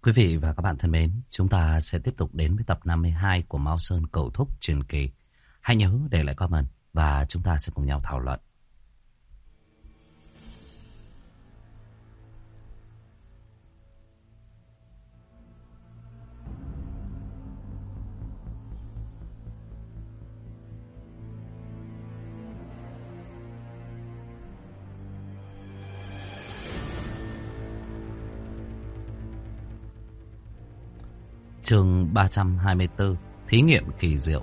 Quý vị và các bạn thân mến, chúng ta sẽ tiếp tục đến với tập 52 của Mao Sơn Cẩu Thúc truyền kỳ. Hãy nhớ để lại comment và chúng ta sẽ cùng nhau thảo luận. Chương 324, thí nghiệm kỳ diệu.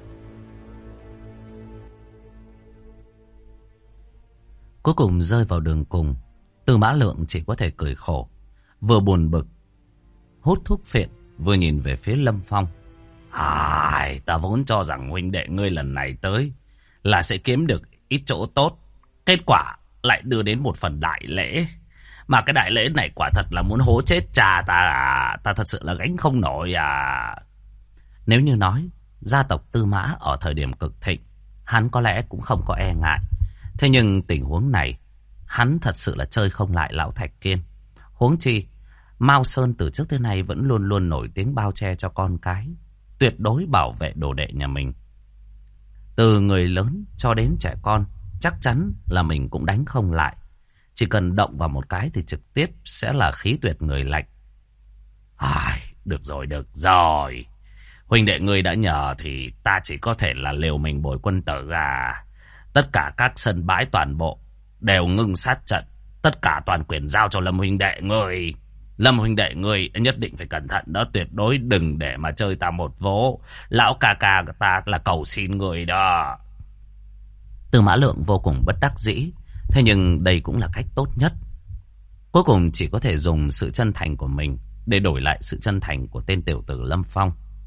Cuối cùng rơi vào đường cùng, Tư Mã Lượng chỉ có thể cười khổ, vừa buồn bực hút thuốc phiện, vừa nhìn về phía Lâm Phong. Ta vốn cho rằng huynh đệ ngươi lần này tới là sẽ kiếm được ít chỗ tốt, kết quả lại đưa đến một phần đại lễ. Mà cái đại lễ này quả thật là muốn hố chết cha ta à. Ta thật sự là gánh không nổi à. Nếu như nói gia tộc Tư Mã ở thời điểm cực thịnh, hắn có lẽ cũng không có e ngại. Thế nhưng tình huống này, hắn thật sự là chơi không lại lão Thạch Kiên. Huống chi Mao Sơn từ trước tới nay vẫn luôn luôn nổi tiếng bao che cho con cái, tuyệt đối bảo vệ đồ đệ nhà mình. Từ người lớn cho đến trẻ con, chắc chắn là mình cũng đánh không lại. Chỉ cần động vào một cái thì trực tiếp sẽ là khí tuyệt người lạnh. Được rồi. Huynh đệ ngươi đã nhờ thì ta chỉ có thể là liều mình bồi quân tử à. Tất cả các sân bãi toàn bộ đều ngưng sát trận. Tất cả toàn quyền giao cho Lâm huynh đệ ngươi. Lâm huynh đệ ngươi nhất định phải cẩn thận đó. Tuyệt đối đừng để mà chơi ta một vố. Lão ca ca của ta là cầu xin người đó. Tư Mã Lượng vô cùng bất đắc dĩ. Thế nhưng đây cũng là cách tốt nhất. Cuối cùng chỉ có thể dùng sự chân thành của mình để đổi lại sự chân thành của tên tiểu tử Lâm Phong.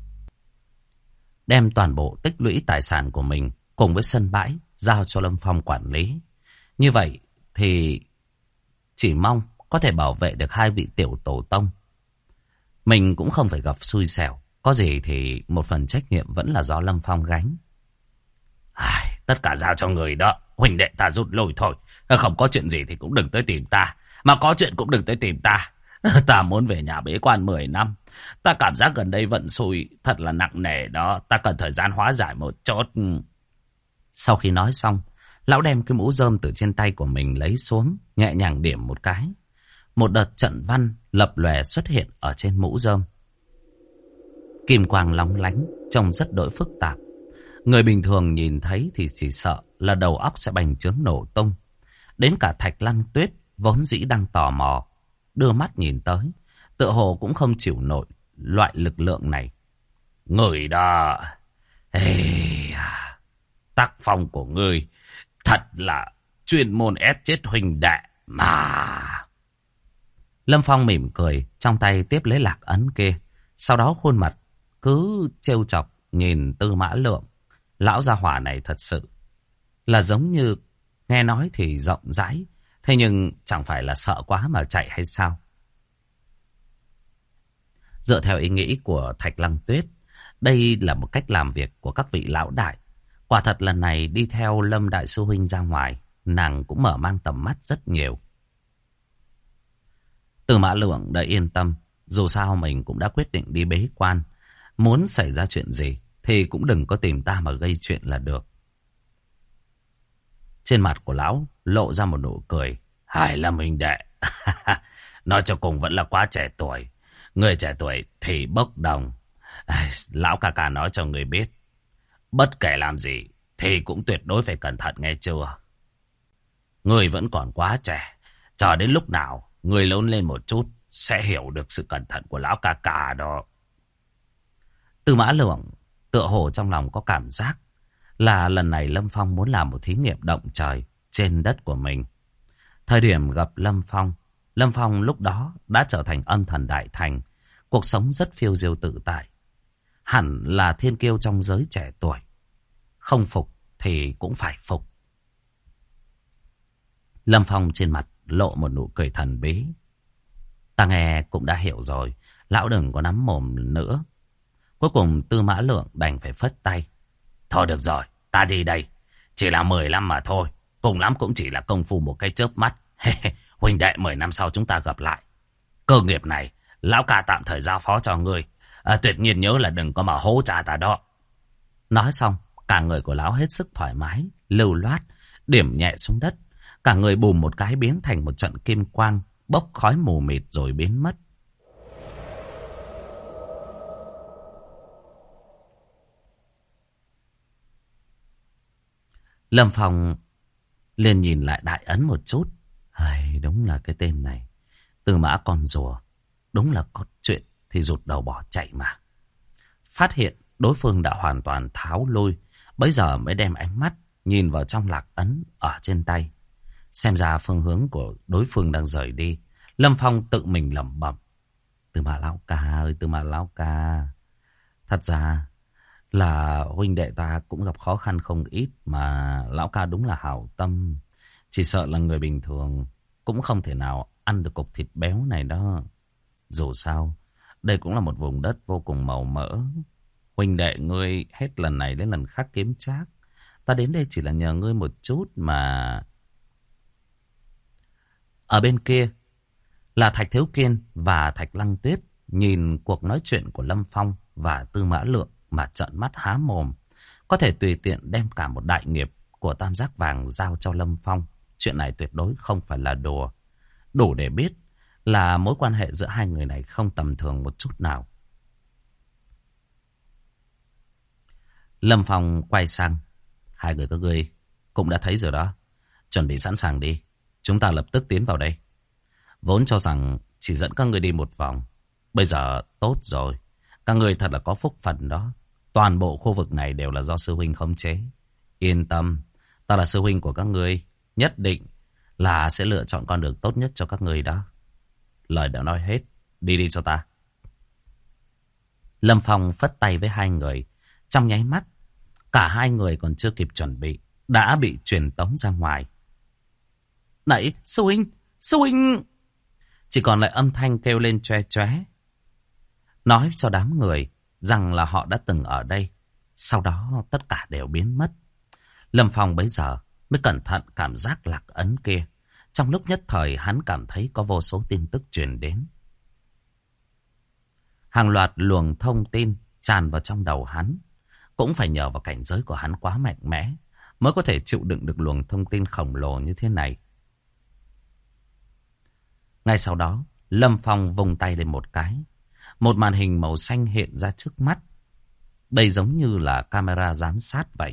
Đem toàn bộ tích lũy tài sản của mình cùng với sân bãi giao cho Lâm Phong quản lý. Như vậy thì chỉ mong có thể bảo vệ được hai vị tiểu tổ tông. Mình cũng không phải gặp xui xẻo. Có gì thì một phần trách nhiệm vẫn là do Lâm Phong gánh. Tất cả giao cho người đó. Huynh đệ ta rút lui thôi. Không có chuyện gì thì cũng đừng tới tìm ta. Mà có chuyện cũng đừng tới tìm ta. Ta muốn về nhà bế quan 10 năm. Ta cảm giác gần đây vận xui thật là nặng nề đó. Ta cần thời gian hóa giải một chút. Sau khi nói xong, lão đem cái mũ rơm từ trên tay của mình lấy xuống, nhẹ nhàng điểm một cái. Một đợt trận văn lập lòe xuất hiện ở trên mũ rơm. Kim quang lóng lánh, trông rất đỗi phức tạp. Người bình thường nhìn thấy thì chỉ sợ là đầu óc sẽ bành trướng nổ tung. Đến cả Thạch Lăng Tuyết vốn dĩ đang tò mò, đưa mắt nhìn tới, tựa hồ cũng không chịu nổi loại lực lượng này. Người đó, tác phong của ngươi thật là chuyên môn ép chết huynh đệ mà. Lâm Phong mỉm cười, trong tay tiếp lấy lạc ấn kia, sau đó khuôn mặt cứ trêu chọc nhìn Tư Mã Lượng. Lão gia hỏa này thật sự là giống như nghe nói thì rộng rãi, thế nhưng chẳng phải là sợ quá mà chạy hay sao? Dựa theo ý nghĩ của Thạch Lăng Tuyết, đây là một cách làm việc của các vị lão đại. Quả thật lần này đi theo Lâm Đại Sư Huynh ra ngoài, nàng cũng mở mang tầm mắt rất nhiều. Tư Mã Lượng đã yên tâm, dù sao mình cũng đã quyết định đi bế quan. Muốn xảy ra chuyện gì thì cũng đừng có tìm ta mà gây chuyện là được. Trên mặt của lão lộ ra một nụ cười. Lâm huynh đệ, nói cho cùng vẫn là quá trẻ tuổi. Người trẻ tuổi thì bốc đồng. Lão ca ca nói cho người biết, bất kể làm gì thì cũng tuyệt đối phải cẩn thận nghe chưa. Người vẫn còn quá trẻ, chờ đến lúc nào người lớn lên một chút sẽ hiểu được sự cẩn thận của lão ca ca đó. Tư Mã Lượng tựa hồ trong lòng có cảm giác là lần này Lâm Phong muốn làm một thí nghiệm động trời trên đất của mình. Thời điểm gặp Lâm Phong lúc đó đã trở thành âm thần đại thành, cuộc sống rất phiêu diêu tự tại. Hẳn là thiên kiêu trong giới trẻ tuổi. Không phục thì cũng phải phục. Lâm Phong trên mặt lộ một nụ cười thần bí. Ta nghe cũng đã hiểu rồi, lão đừng có nắm mồm nữa. Cuối cùng Tư Mã Lượng đành phải phất tay. Thôi được rồi, ta đi đây. Chỉ là 10 năm mà thôi. Cùng lắm cũng chỉ là công phu một cái chớp mắt. Huynh đệ 10 năm sau chúng ta gặp lại. Cơ nghiệp này Lão ca tạm thời giao phó cho ngươi. Tuyệt nhiên nhớ là đừng có mà hố cha ta đó. Nói xong, cả người của lão hết sức thoải mái, lưu loát, điểm nhẹ xuống đất. Cả người bùm một cái biến thành một trận kim quang, bốc khói mù mịt rồi biến mất. Lâm Phong liền nhìn lại đại ấn một chút. Đúng là cái tên này. Tư Mã con rùa. Đúng là có chuyện thì rụt đầu bỏ chạy mà. Phát hiện đối phương đã hoàn toàn tháo lui. Bấy giờ mới đem ánh mắt nhìn vào trong lạc ấn ở trên tay. Xem ra phương hướng của đối phương đang rời đi. Lâm Phong tự mình lẩm bẩm. Tư Mã lão ca ơi, Tư Mã lão ca. Thật ra là huynh đệ ta cũng gặp khó khăn không ít, mà lão ca đúng là hảo tâm. Chỉ sợ là người bình thường cũng không thể nào ăn được cục thịt béo này đó. Dù sao, đây cũng là một vùng đất vô cùng màu mỡ. Huynh đệ ngươi hết lần này đến lần khác kiếm trác. Ta đến đây chỉ là nhờ ngươi một chút mà. Ở bên kia là Thạch Thiếu Kiên và Thạch Lăng Tuyết nhìn cuộc nói chuyện của Lâm Phong và Tư Mã Lượng mà trợn mắt há mồm. Có thể tùy tiện đem cả một đại nghiệp của Tam Giác Vàng giao cho Lâm Phong. Chuyện này tuyệt đối không phải là đùa. Đủ để biết là mối quan hệ giữa hai người này không tầm thường một chút nào. Lâm Phong quay sang. Hai người các ngươi cũng đã thấy rồi đó. Chuẩn bị sẵn sàng đi. Chúng ta lập tức tiến vào đây. Vốn cho rằng chỉ dẫn các ngươi đi một vòng. Bây giờ tốt rồi. Các ngươi thật là có phúc phận đó. Toàn bộ khu vực này đều là do sư huynh khống chế. Yên tâm. Ta là sư huynh của các ngươi. Nhất định là sẽ lựa chọn con đường tốt nhất cho các ngươi đó. Lời đã nói hết. Đi đi cho ta. Lâm Phong phất tay với hai người. Trong nháy mắt, cả hai người còn chưa kịp chuẩn bị, đã bị truyền tống ra ngoài. Này, sư huynh, sư huynh! Chỉ còn lại âm thanh kêu lên choe choé. Nói cho đám người rằng là họ đã từng ở đây. Sau đó tất cả đều biến mất. Lâm Phong bấy giờ mới cẩn thận cảm giác lạc ấn kia. Trong lúc nhất thời hắn cảm thấy có vô số tin tức truyền đến. Hàng loạt luồng thông tin tràn vào trong đầu hắn. Cũng phải nhờ vào cảnh giới của hắn quá mạnh mẽ mới có thể chịu đựng được luồng thông tin khổng lồ như thế này. Ngay sau đó, Lâm Phong vung tay lên một cái. Một màn hình màu xanh hiện ra trước mắt. Đây giống như là camera giám sát vậy.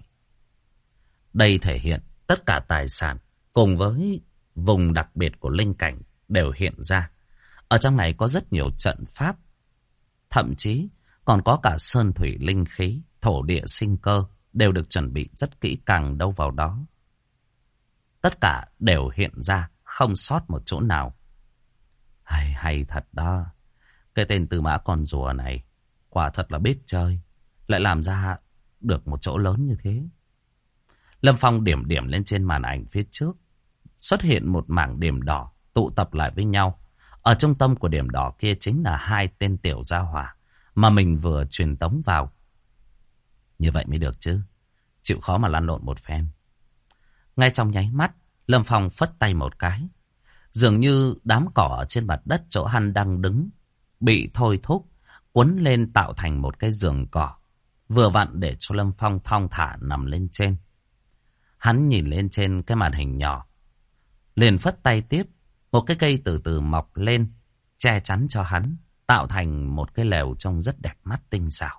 Đây thể hiện tất cả tài sản cùng với vùng đặc biệt của linh cảnh đều hiện ra. Ở trong này có rất nhiều trận pháp. Thậm chí còn có cả sơn thủy linh khí, thổ địa sinh cơ đều được chuẩn bị rất kỹ càng đâu vào đó. Tất cả đều hiện ra, không sót một chỗ nào. Hay thật đó. Cái tên Tư Mã con rùa này quả thật là biết chơi, lại làm ra được một chỗ lớn như thế. Lâm Phong điểm điểm lên trên màn ảnh phía trước. Xuất hiện một mảng điểm đỏ tụ tập lại với nhau. Ở trung tâm của điểm đỏ kia chính là hai tên tiểu gia hỏa mà mình vừa truyền tống vào. Như vậy mới được chứ. Chịu khó mà lăn lộn một phen. Ngay trong nháy mắt, Lâm Phong phất tay một cái. Dường như đám cỏ ở trên mặt đất chỗ hắn đang đứng bị thôi thúc, quấn lên tạo thành một cái giường cỏ. Vừa vặn để cho Lâm Phong thong thả nằm lên trên. Hắn nhìn lên trên cái màn hình nhỏ. Liền phất tay tiếp. Một cái cây từ từ mọc lên, che chắn cho hắn, tạo thành một cái lều trông rất đẹp mắt tinh xảo.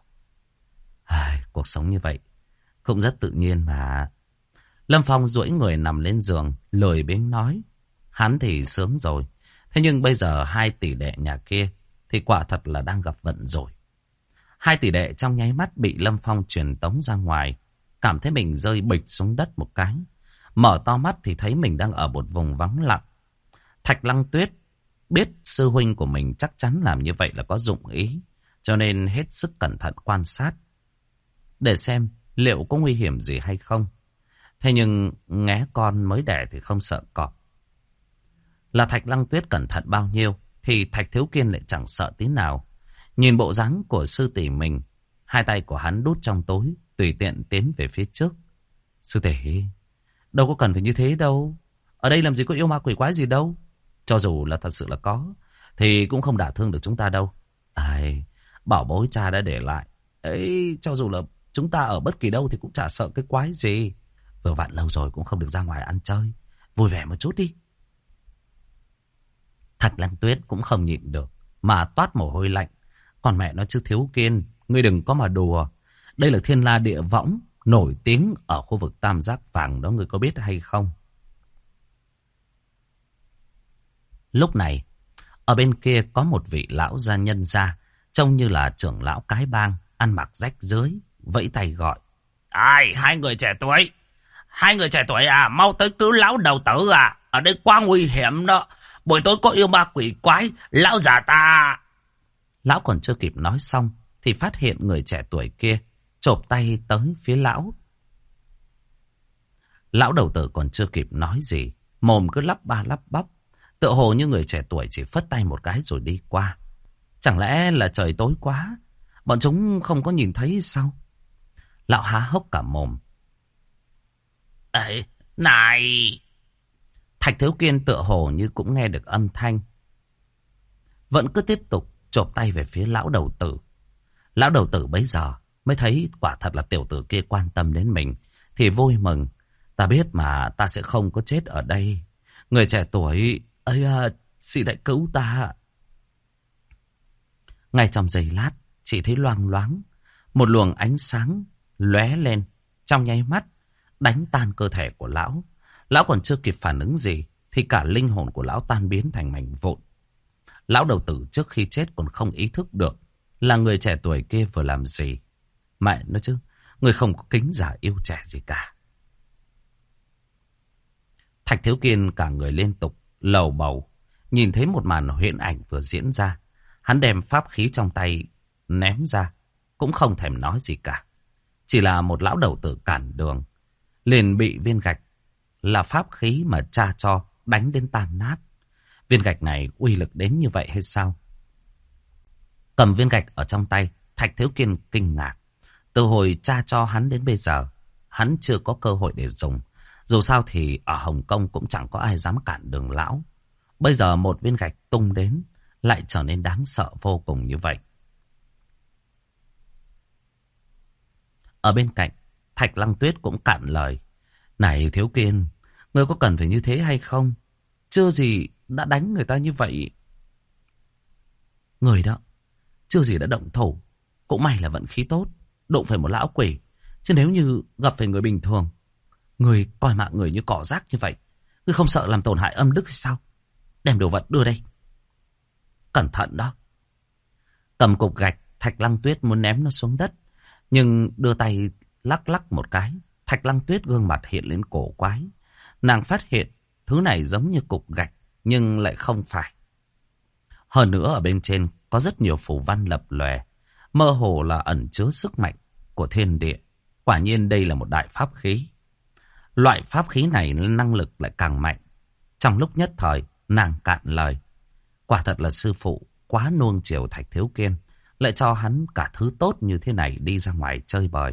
Cuộc sống như vậy cũng rất tự nhiên mà. Lâm Phong duỗi người nằm lên giường, lười biếng nói. Hắn thì sướng rồi. Thế nhưng bây giờ hai tỷ đệ nhà kia thì quả thật là đang gặp vận rồi. Hai tỷ đệ trong nháy mắt bị Lâm Phong truyền tống ra ngoài. Cảm thấy mình rơi bịch xuống đất một cái. Mở to mắt thì thấy mình đang ở một vùng vắng lặng. Thạch Lăng Tuyết biết sư huynh của mình chắc chắn làm như vậy là có dụng ý. Cho nên hết sức cẩn thận quan sát. Để xem liệu có nguy hiểm gì hay không. Thế nhưng nghé con mới đẻ thì không sợ cọp. Là Thạch Lăng Tuyết cẩn thận bao nhiêu thì Thạch Thiếu Kiên lại chẳng sợ tí nào. Nhìn bộ dáng của sư tỷ mình, hai tay của hắn đút trong túi, tùy tiện tiến về phía trước. Sư tỷ, đâu có cần phải như thế đâu. Ở đây làm gì có yêu ma quỷ quái gì đâu. Cho dù là thật sự là có, thì cũng không đả thương được chúng ta đâu. Ai, bảo bối cha đã để lại. Ấy, cho dù là chúng ta ở bất kỳ đâu thì cũng chả sợ cái quái gì. Vừa vặn lâu rồi cũng không được ra ngoài ăn chơi. Vui vẻ một chút đi. Thạch Lăng Tuyết cũng không nhịn được mà toát mồ hôi lạnh. Còn mẹ nó chứ Thiếu Kiên, ngươi đừng có mà đùa. Đây là thiên la địa võng nổi tiếng ở khu vực Tam Giác Vàng đó, ngươi có biết hay không? Lúc này, ở bên kia có một vị lão gia nhân gia, trông như là trưởng lão cái bang, ăn mặc rách rưới, vẫy tay gọi. Ai, hai người trẻ tuổi? Hai người trẻ tuổi à, mau tới cứu lão đầu tử à, ở đây quá nguy hiểm đó. Buổi tối có yêu ma quỷ quái, lão già ta. Lão còn chưa kịp nói xong, thì phát hiện người trẻ tuổi kia chộp tay tới phía lão. Lão đầu tử còn chưa kịp nói gì, mồm cứ lắp ba lắp bắp, tựa hồ như người trẻ tuổi chỉ phất tay một cái rồi đi qua. Chẳng lẽ là trời tối quá, bọn chúng không có nhìn thấy sao? Lão há hốc cả mồm. Ê, này! Thạch Thiếu Kiên tựa hồ như cũng nghe được âm thanh, vẫn cứ tiếp tục chộp tay về phía lão đầu tử. Lão đầu tử bấy giờ mới thấy quả thật là tiểu tử kia quan tâm đến mình, thì vui mừng. Ta biết mà, ta sẽ không có chết ở đây. Người trẻ tuổi ơi à, xin hãy cứu ta. Ngay trong giây lát, chỉ thấy loang loáng một luồng ánh sáng lóe lên, trong nháy mắt đánh tan cơ thể của lão. Lão còn chưa kịp phản ứng gì thì cả linh hồn của lão tan biến thành mảnh vụn. Lão đầu tử trước khi chết còn không ý thức được là người trẻ tuổi kia vừa làm gì. Mẹ nói chứ, người không có kính già yêu trẻ gì cả. Thạch Thiếu Kiên cả người liên tục lầu bầu, nhìn thấy một màn huyễn ảnh vừa diễn ra. Hắn đem pháp khí trong tay ném ra, cũng không thèm nói gì cả. Chỉ là một lão đầu tử cản đường, liền bị viên gạch là pháp khí mà cha cho đánh đến tan nát. Viên gạch này uy lực đến như vậy hay sao? Cầm viên gạch ở trong tay, Thạch Thiếu Kiên kinh ngạc. Từ hồi cha cho hắn đến bây giờ, hắn chưa có cơ hội để dùng. Dù sao thì ở Hồng Kông cũng chẳng có ai dám cản đường lão. Bây giờ một viên gạch tung đến lại trở nên đáng sợ vô cùng như vậy. Ở bên cạnh, Thạch Lăng Tuyết cũng cạn lời. Này Thiếu Kiên, ngươi có cần phải như thế hay không? Chưa gì đã đánh người ta như vậy. Người đó, chưa gì đã động thủ. Cũng may là vận khí tốt, đụng phải một lão quỷ. Chứ nếu như gặp phải người bình thường, người coi mạng người như cỏ rác như vậy, ngươi không sợ làm tổn hại âm đức hay sao? Đem đồ vật đưa đây. Cẩn thận đó. Cầm cục gạch, Thạch Lăng Tuyết muốn ném nó xuống đất, nhưng đưa tay lắc lắc một cái, Thạch Lăng Tuyết gương mặt hiện lên cổ quái. Nàng phát hiện thứ này giống như cục gạch, nhưng lại không phải. Hơn nữa ở bên trên có rất nhiều phù văn lập lòe, mơ hồ là ẩn chứa sức mạnh của thiên địa. Quả nhiên đây là một đại pháp khí. Loại pháp khí này năng lực lại càng mạnh. Trong lúc nhất thời, nàng cạn lời. Quả thật là sư phụ quá nuông chiều Thạch Thiếu Kiên, lại cho hắn cả thứ tốt như thế này đi ra ngoài chơi bời.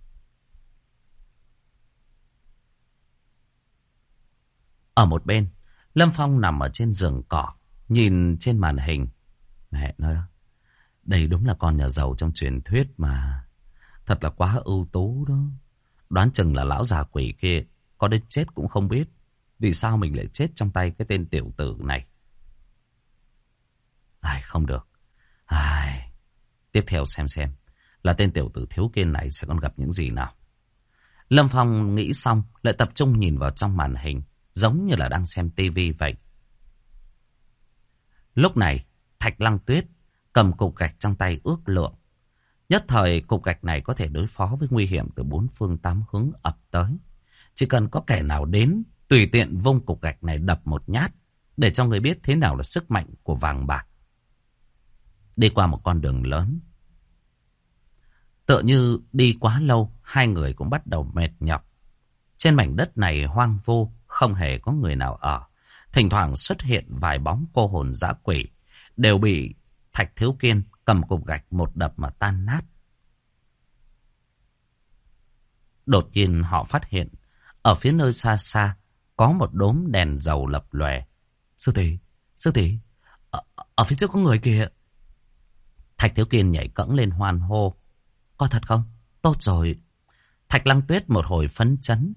Ở một bên, Lâm Phong nằm ở trên giường cỏ, nhìn trên màn hình. Mẹ nói, đây đúng là con nhà giàu trong truyền thuyết mà. Thật là quá ưu tú đó. Đoán chừng là lão già quỷ kia có đến chết cũng không biết. Vì sao mình lại chết trong tay cái tên tiểu tử này? Ai, không được. Ai, tiếp theo xem là tên tiểu tử Thiếu Kiên này sẽ còn gặp những gì nào. Lâm Phong nghĩ xong lại tập trung nhìn vào trong màn hình, giống như là đang xem tivi vậy. Lúc này Thạch Lăng Tuyết cầm cục gạch trong tay ước lượng. Nhất thời cục gạch này có thể đối phó với nguy hiểm từ bốn phương tám hướng ập tới. Chỉ cần có kẻ nào đến, tùy tiện vung cục gạch này đập một nhát, để cho người biết thế nào là sức mạnh của vàng bạc. Đi qua một con đường lớn, tựa như đi quá lâu, hai người cũng bắt đầu mệt nhọc. Trên mảnh đất này hoang vu, không hề có người nào ở. Thỉnh thoảng xuất hiện vài bóng cô hồn dã quỷ, đều bị Thạch Thiếu Kiên cầm cục gạch một đập mà tan nát. Đột nhiên họ phát hiện, ở phía nơi xa xa, có một đốm đèn dầu lập lòe. Sư tỷ, Ở phía trước có người kìa. Thạch Thiếu Kiên nhảy cẫng lên hoan hô. Có thật không? Tốt rồi. Thạch Lăng Tuyết một hồi phấn chấn.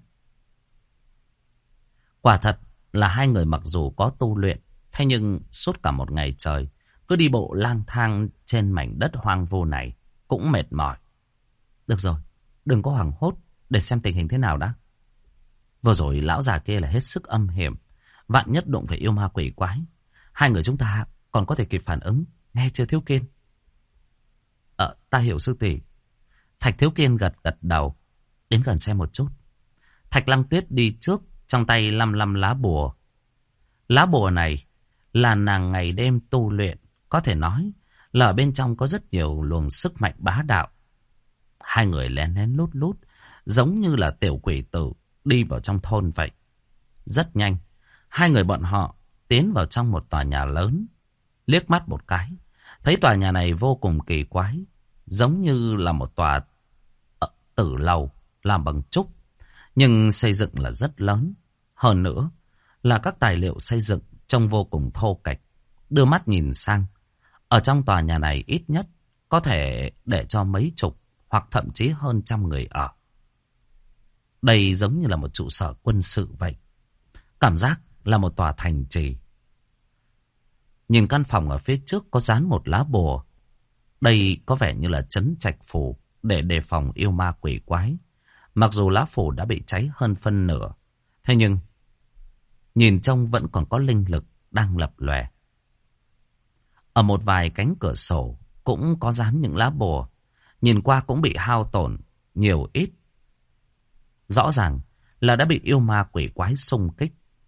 Quả thật là hai người mặc dù có tu luyện, thế nhưng suốt cả một ngày trời cứ đi bộ lang thang trên mảnh đất hoang vu này cũng mệt mỏi. Được rồi, đừng có hoảng hốt, để xem tình hình thế nào đã. Vừa rồi lão già kia là hết sức âm hiểm, vạn nhất đụng phải yêu ma quỷ quái, hai người chúng ta còn có thể kịp phản ứng, nghe chưa Thiếu Kiên? Ta hiểu sư tỷ. Thạch Thiếu Kiên gật gật đầu. Đến gần xem một chút. Thạch Lăng Tuyết đi trước, trong tay lăm lá bùa. Lá bùa này là nàng ngày đêm tu luyện, có thể nói là ở bên trong có rất nhiều luồng sức mạnh bá đạo. Hai người lén lén lút lút, giống như là tiểu quỷ tử đi vào trong thôn vậy. Rất nhanh, hai người bọn họ tiến vào trong một tòa nhà lớn. Liếc mắt một cái, thấy tòa nhà này vô cùng kỳ quái, giống như là một tòa tử lầu làm bằng trúc, nhưng xây dựng là rất lớn. Hơn nữa là các tài liệu xây dựng trông vô cùng thô kệch. Đưa mắt nhìn sang, ở trong tòa nhà này ít nhất có thể để cho mấy chục hoặc thậm chí hơn trăm người ở. Đây giống như là một trụ sở quân sự vậy. Cảm giác là một tòa thành trì. Nhìn căn phòng ở phía trước có dán một lá bùa. Đây có vẻ như là trấn trạch phủ để đề phòng yêu ma quỷ quái. Mặc dù lá phủ đã bị cháy hơn phân nửa, thế nhưng nhìn trông vẫn còn có linh lực đang lập lòe. Ở một vài cánh cửa sổ cũng có dán những lá bùa, nhìn qua cũng bị hao tổn nhiều ít. Rõ ràng là đã bị yêu ma quỷ quái xung kích.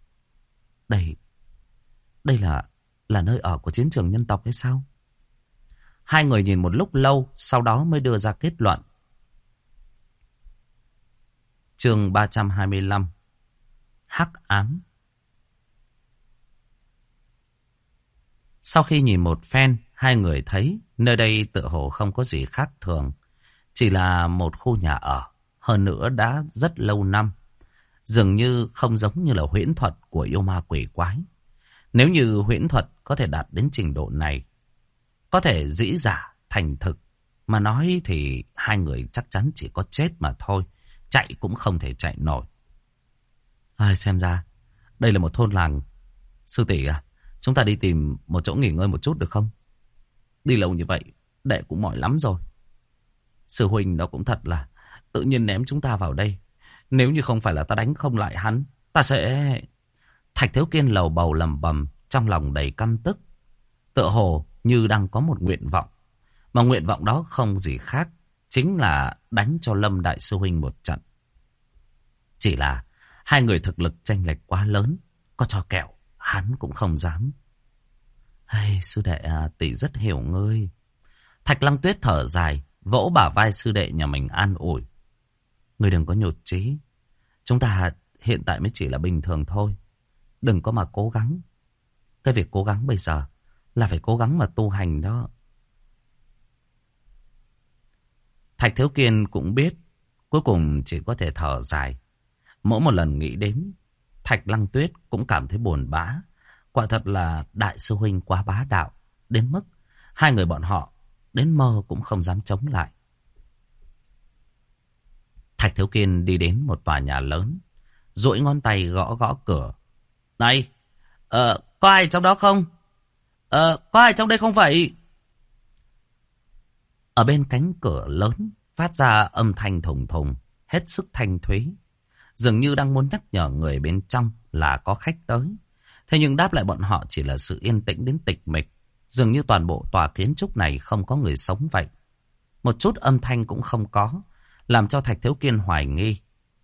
Đây là nơi ở của chiến trường nhân tộc hay sao? Hai người nhìn một lúc lâu, sau đó mới đưa ra kết luận. Chương 325. Hắc ám. Sau khi nhìn một phen, hai người thấy nơi đây tựa hồ không có gì khác thường. Chỉ là một khu nhà ở, hơn nữa đã rất lâu năm. Dường như không giống như là huyễn thuật của yêu ma quỷ quái. Nếu như huyễn thuật có thể đạt đến trình độ này, có thể dĩ giả thành thực, mà nói thì hai người chắc chắn chỉ có chết mà thôi. Chạy cũng không thể chạy nổi. Xem ra đây là một thôn làng. Sư tỷ à, chúng ta đi tìm một chỗ nghỉ ngơi một chút được không? Đi lâu như vậy đệ cũng mỏi lắm rồi. Sư huynh đó cũng thật là tự nhiên ném chúng ta vào đây. Nếu như không phải là ta đánh không lại hắn, ta sẽ... Thạch Thiếu Kiên lầu bầu lầm bầm, trong lòng đầy căm tức. Tựa hồ như đang có một nguyện vọng, mà nguyện vọng đó không gì khác, chính là đánh cho Lâm Đại Sư Huynh một trận. Chỉ là hai người thực lực chênh lệch quá lớn, có cho kẹo hắn cũng không dám. Sư đệ à, tỷ rất hiểu ngươi. Thạch Lăng Tuyết thở dài, vỗ bả vai sư đệ nhà mình an ủi. Ngươi đừng có nhụt chí, chúng ta hiện tại mới chỉ là bình thường thôi. Đừng có mà cố gắng. Cái việc cố gắng bây giờ là phải cố gắng mà tu hành đó. Thạch Thiếu Kiên cũng biết, cuối cùng chỉ có thể thở dài. Mỗi một lần nghĩ đến, Thạch Lăng Tuyết cũng cảm thấy buồn bã. Quả thật là đại sư huynh quá bá đạo, đến mức hai người bọn họ đến mơ cũng không dám chống lại. Thạch Thiếu Kiên đi đến một tòa nhà lớn, duỗi ngón tay gõ gõ cửa. Này, có ai trong đó không? Có ai trong đây không vậy? Ở bên cánh cửa lớn phát ra âm thanh thùng thùng, hết sức thanh thúy. Dường như đang muốn nhắc nhở người bên trong là có khách tới. Thế nhưng đáp lại bọn họ chỉ là sự yên tĩnh đến tịch mịch. Dường như toàn bộ tòa kiến trúc này không có người sống vậy. Một chút âm thanh cũng không có, làm cho Thạch Thiếu Kiên hoài nghi.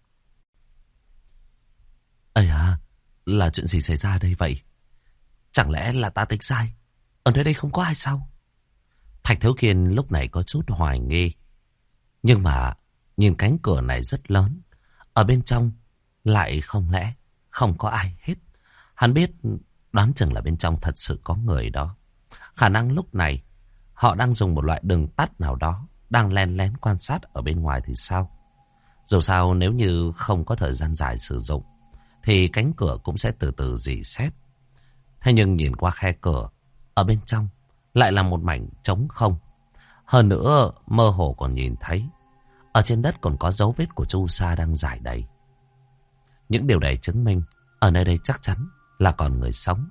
Là chuyện gì xảy ra đây vậy? Chẳng lẽ là ta tính sai? Ở nơi đây không có ai sao? Thạch Thiếu Kiên lúc này có chút hoài nghi. Nhưng mà nhìn cánh cửa này rất lớn, ở bên trong lại không lẽ không có ai hết. Hắn biết đoán chừng là bên trong thật sự có người đó. Khả năng lúc này họ đang dùng một loại đường tắt nào đó, đang len lén quan sát ở bên ngoài thì sao? Dù sao nếu như không có thời gian dài sử dụng thì cánh cửa cũng sẽ từ từ rỉ sét. Thế nhưng nhìn qua khe cửa ở bên trong lại là một mảnh trống không. Hơn nữa mơ hồ còn nhìn thấy ở trên đất còn có dấu vết của chu sa đang rải đầy. Những điều này chứng minh ở nơi đây chắc chắn là còn người sống.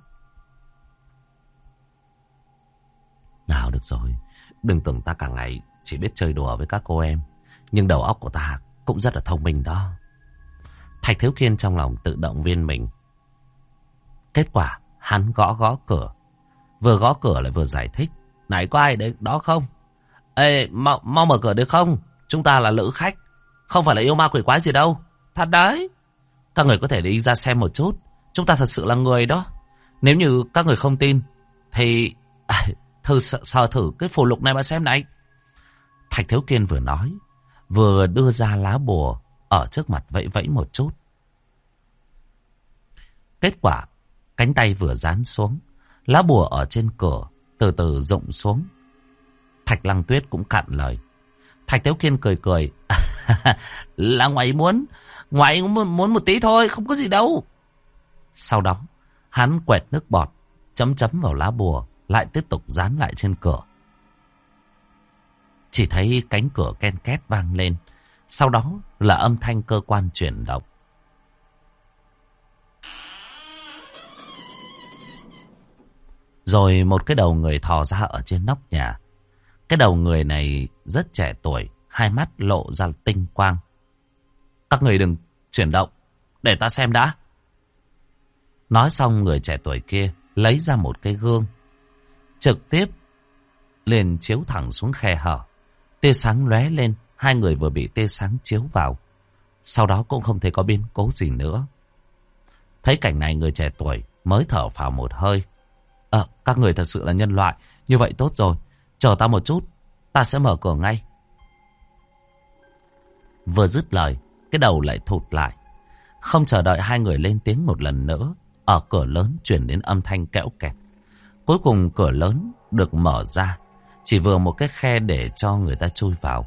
Nào được rồi, đừng tưởng ta cả ngày chỉ biết chơi đùa với các cô em, nhưng đầu óc của ta cũng rất là thông minh đó. Thạch Thiếu Kiên trong lòng tự động viên mình. Kết quả hắn gõ cửa. Vừa gõ cửa lại vừa giải thích. Này, có ai đấy đó không? Ê, mau mở cửa được không? Chúng ta là lữ khách, không phải là yêu ma quỷ quái gì đâu. Thật đấy. Các người có thể đi ra xem một chút. Chúng ta thật sự là người đó. Nếu như các người không tin thì sờ thử cái phù lục này mà xem này. Thạch Thiếu Kiên vừa nói vừa đưa ra lá bùa ở trước mặt vẫy vẫy một chút. Kết quả cánh tay vừa dán xuống, lá bùa ở trên cửa từ từ rụng xuống. Thạch Lăng Tuyết cũng cạn lời. Thạch Thiếu Kiên cười. Là ngoại muốn một tí thôi, không có gì đâu. Sau đó hắn quẹt nước bọt chấm vào lá bùa, lại tiếp tục dán lại trên cửa. Chỉ thấy cánh cửa ken két vang lên, sau đó là âm thanh cơ quan chuyển động. Rồi một cái đầu người thò ra ở trên nóc nhà. Cái đầu người này rất trẻ tuổi, hai mắt lộ ra tinh quang. Các người đừng chuyển động, để ta xem đã. Nói xong người trẻ tuổi kia lấy ra một cái gương, trực tiếp liền chiếu thẳng xuống khe hở. Tia sáng lóe lên, hai người vừa bị tia sáng chiếu vào. Sau đó cũng không thấy có biến cố gì nữa. Thấy cảnh này người trẻ tuổi mới thở phào một hơi. Các người thật sự là nhân loại, như vậy tốt rồi. Chờ ta một chút, ta sẽ mở cửa ngay. Vừa dứt lời, cái đầu lại thụt lại. Không chờ đợi hai người lên tiếng một lần nữa, ở cửa lớn chuyển đến âm thanh kẽo kẹt. Cuối cùng cửa lớn được mở ra, chỉ vừa một cái khe để cho người ta chui vào.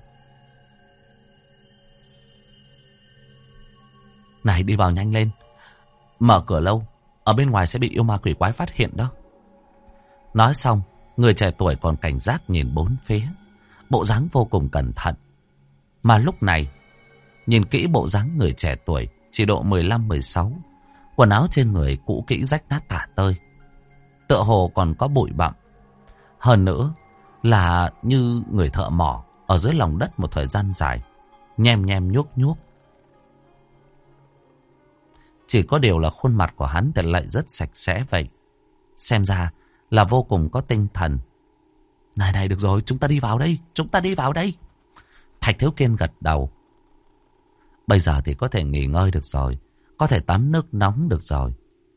Này, đi vào nhanh lên. Mở cửa lâu, ở bên ngoài sẽ bị yêu ma quỷ quái phát hiện đó. Nói xong, người trẻ tuổi còn cảnh giác nhìn bốn phía, bộ dáng vô cùng cẩn thận. Mà lúc này, nhìn kỹ bộ dáng người trẻ tuổi, chỉ độ 15-16, quần áo trên người cũ kỹ rách nát tả tơi, tựa hồ còn có bụi bặm. Hơn nữa là như người thợ mỏ ở dưới lòng đất một thời gian dài, nhem nhem nhuốc nhuốc. Chỉ có điều là khuôn mặt của hắn thì lại rất sạch sẽ vậy. Xem ra là vô cùng có tinh thần. Này, được rồi, chúng ta đi vào đây. Thạch Thiếu Kiên gật đầu. Bây giờ thì có thể nghỉ ngơi được rồi, có thể tắm nước nóng được rồi.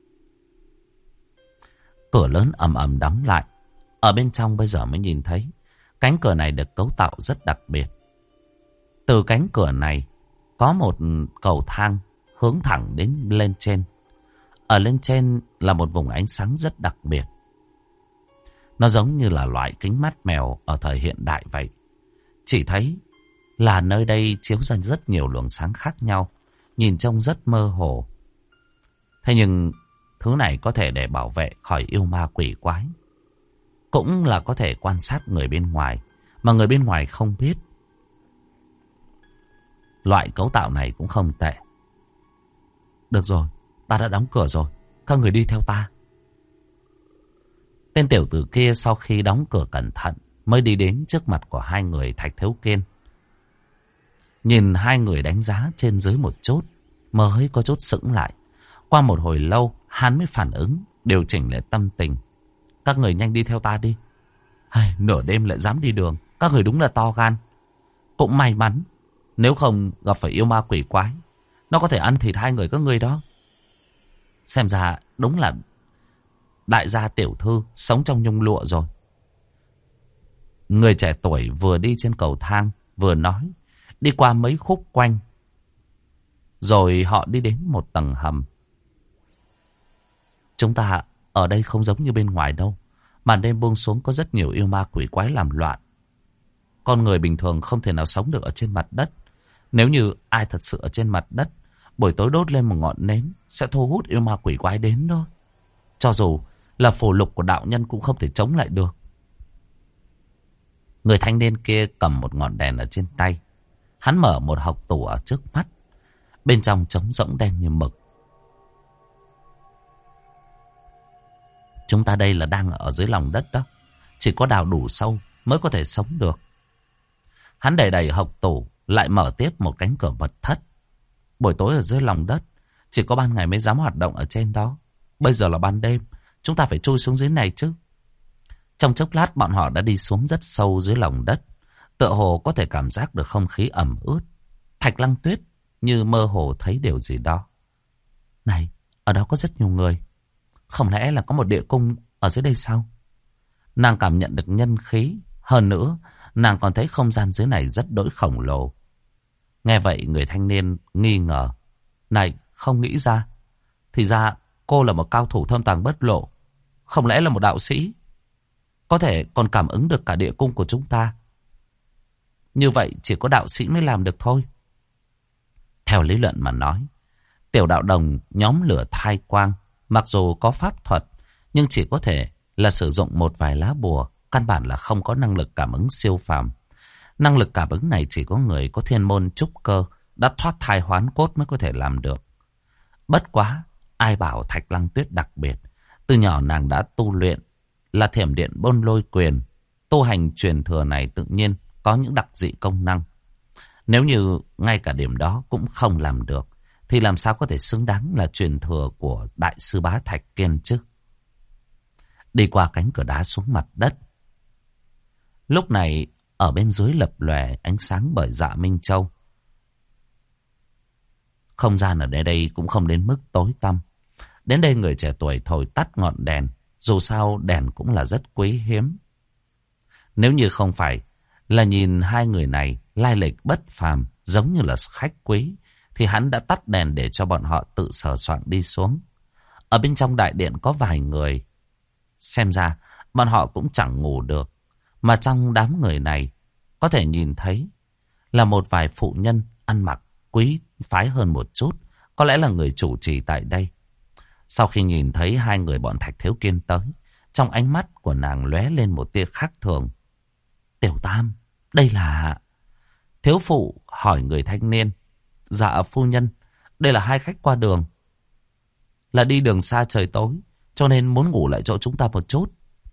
Cửa lớn ầm ầm đóng lại. Ở bên trong bây giờ mới nhìn thấy cánh cửa này được cấu tạo rất đặc biệt. Từ cánh cửa này có một cầu thang hướng thẳng đến lên trên. Ở lên trên là một vùng ánh sáng rất đặc biệt. Nó giống như là loại kính mắt mèo ở thời hiện đại vậy. Chỉ thấy là nơi đây chiếu ra rất nhiều luồng sáng khác nhau, nhìn trông rất mơ hồ. Thế nhưng thứ này có thể để bảo vệ khỏi yêu ma quỷ quái, cũng là có thể quan sát người bên ngoài mà người bên ngoài không biết. Loại cấu tạo này cũng không tệ. Được rồi, ta đã đóng cửa rồi, các người đi theo ta. Tên tiểu tử kia sau khi đóng cửa cẩn thận mới đi đến trước mặt của hai người Thạch Thiếu Kiên. Nhìn hai người đánh giá trên dưới một chút, mới có chút sững lại. Qua một hồi lâu, hắn mới phản ứng, điều chỉnh lại tâm tình. Các người nhanh đi theo ta đi. Nửa đêm lại dám đi đường, các người đúng là to gan. Cũng may mắn, nếu không gặp phải yêu ma quỷ quái, nó có thể ăn thịt hai người các ngươi đó. Xem ra đúng là đại gia tiểu thư sống trong nhung lụa rồi. Người trẻ tuổi vừa đi trên cầu thang vừa nói, đi qua mấy khúc quanh, rồi họ đi đến một tầng hầm. Chúng ta ở đây không giống như bên ngoài đâu. Màn đêm buông xuống có rất nhiều yêu ma quỷ quái làm loạn. Con người bình thường không thể nào sống được ở trên mặt đất. Nếu như ai thật sự ở trên mặt đất, buổi tối đốt lên một ngọn nến sẽ thu hút yêu ma quỷ quái đến thôi. Cho dù là phù lục của đạo nhân cũng không thể chống lại được. Người thanh niên kia cầm một ngọn đèn ở trên tay. Hắn mở một hộc tủ ở trước mắt. Bên trong trống rỗng đen như mực. Chúng ta đây là đang ở dưới lòng đất đó. Chỉ có đào đủ sâu mới có thể sống được. Hắn đẩy đẩy hộc tủ, lại mở tiếp một cánh cửa mật thất. Buổi tối ở dưới lòng đất, chỉ có ban ngày mới dám hoạt động ở trên đó. Bây giờ là ban đêm, chúng ta phải chui xuống dưới này chứ. Trong chốc lát bọn họ đã đi xuống rất sâu dưới lòng đất. Tựa hồ có thể cảm giác được không khí ẩm ướt. Thạch Lăng Tuyết như mơ hồ thấy điều gì đó. Này, ở đó có rất nhiều người. Không lẽ là có một địa cung ở dưới đây sao? Nàng cảm nhận được nhân khí. Hơn nữa, nàng còn thấy không gian dưới này rất đỗi khổng lồ. Nghe vậy người thanh niên nghi ngờ. Này, không nghĩ ra. Thì ra cô là một cao thủ thâm tàng bất lộ. Không lẽ là một đạo sĩ? Có thể còn cảm ứng được cả địa cung của chúng ta. Như vậy chỉ có đạo sĩ mới làm được thôi. Theo lý luận mà nói, tiểu đạo đồng nhóm lửa thai quang, mặc dù có pháp thuật, nhưng chỉ có thể là sử dụng một vài lá bùa, căn bản là không có năng lực cảm ứng siêu phàm. Năng lực cảm ứng này chỉ có người có thiên môn trúc cơ, đã thoát thai hoán cốt mới có thể làm được. Bất quá, ai bảo Thạch Lăng Tuyết đặc biệt. Từ nhỏ nàng đã tu luyện là Thiểm Điện Bôn Lôi Quyền. Tu hành truyền thừa này tự nhiên có những đặc dị công năng. Nếu như ngay cả điểm đó cũng không làm được, thì làm sao có thể xứng đáng là truyền thừa của Đại sư Bá Thạch Kiên chứ? Đi qua cánh cửa đá xuống mặt đất. Lúc này, ở bên dưới lập lòe ánh sáng bởi dạ Minh Châu. Không gian ở đây cũng không đến mức tối tăm. Đến đây người trẻ tuổi thổi tắt ngọn đèn. Dù sao đèn cũng là rất quý hiếm. Nếu như không phải là nhìn hai người này lai lịch bất phàm, giống như là khách quý, thì hắn đã tắt đèn để cho bọn họ tự sờ soạn đi xuống. Ở bên trong đại điện có vài người. Xem ra bọn họ cũng chẳng ngủ được. Mà trong đám người này có thể nhìn thấy là một vài phụ nhân ăn mặc quý phái hơn một chút. Có lẽ là người chủ trì tại đây. Sau khi nhìn thấy hai người bọn Thạch Thiếu Kiên tới, trong ánh mắt của nàng lóe lên một tia khác thường. Tiểu Tam, đây là... Thiếu phụ hỏi người thanh niên. Dạ phu nhân, đây là hai khách qua đường. Là đi đường xa trời tối, cho nên muốn ngủ lại chỗ chúng ta một chút.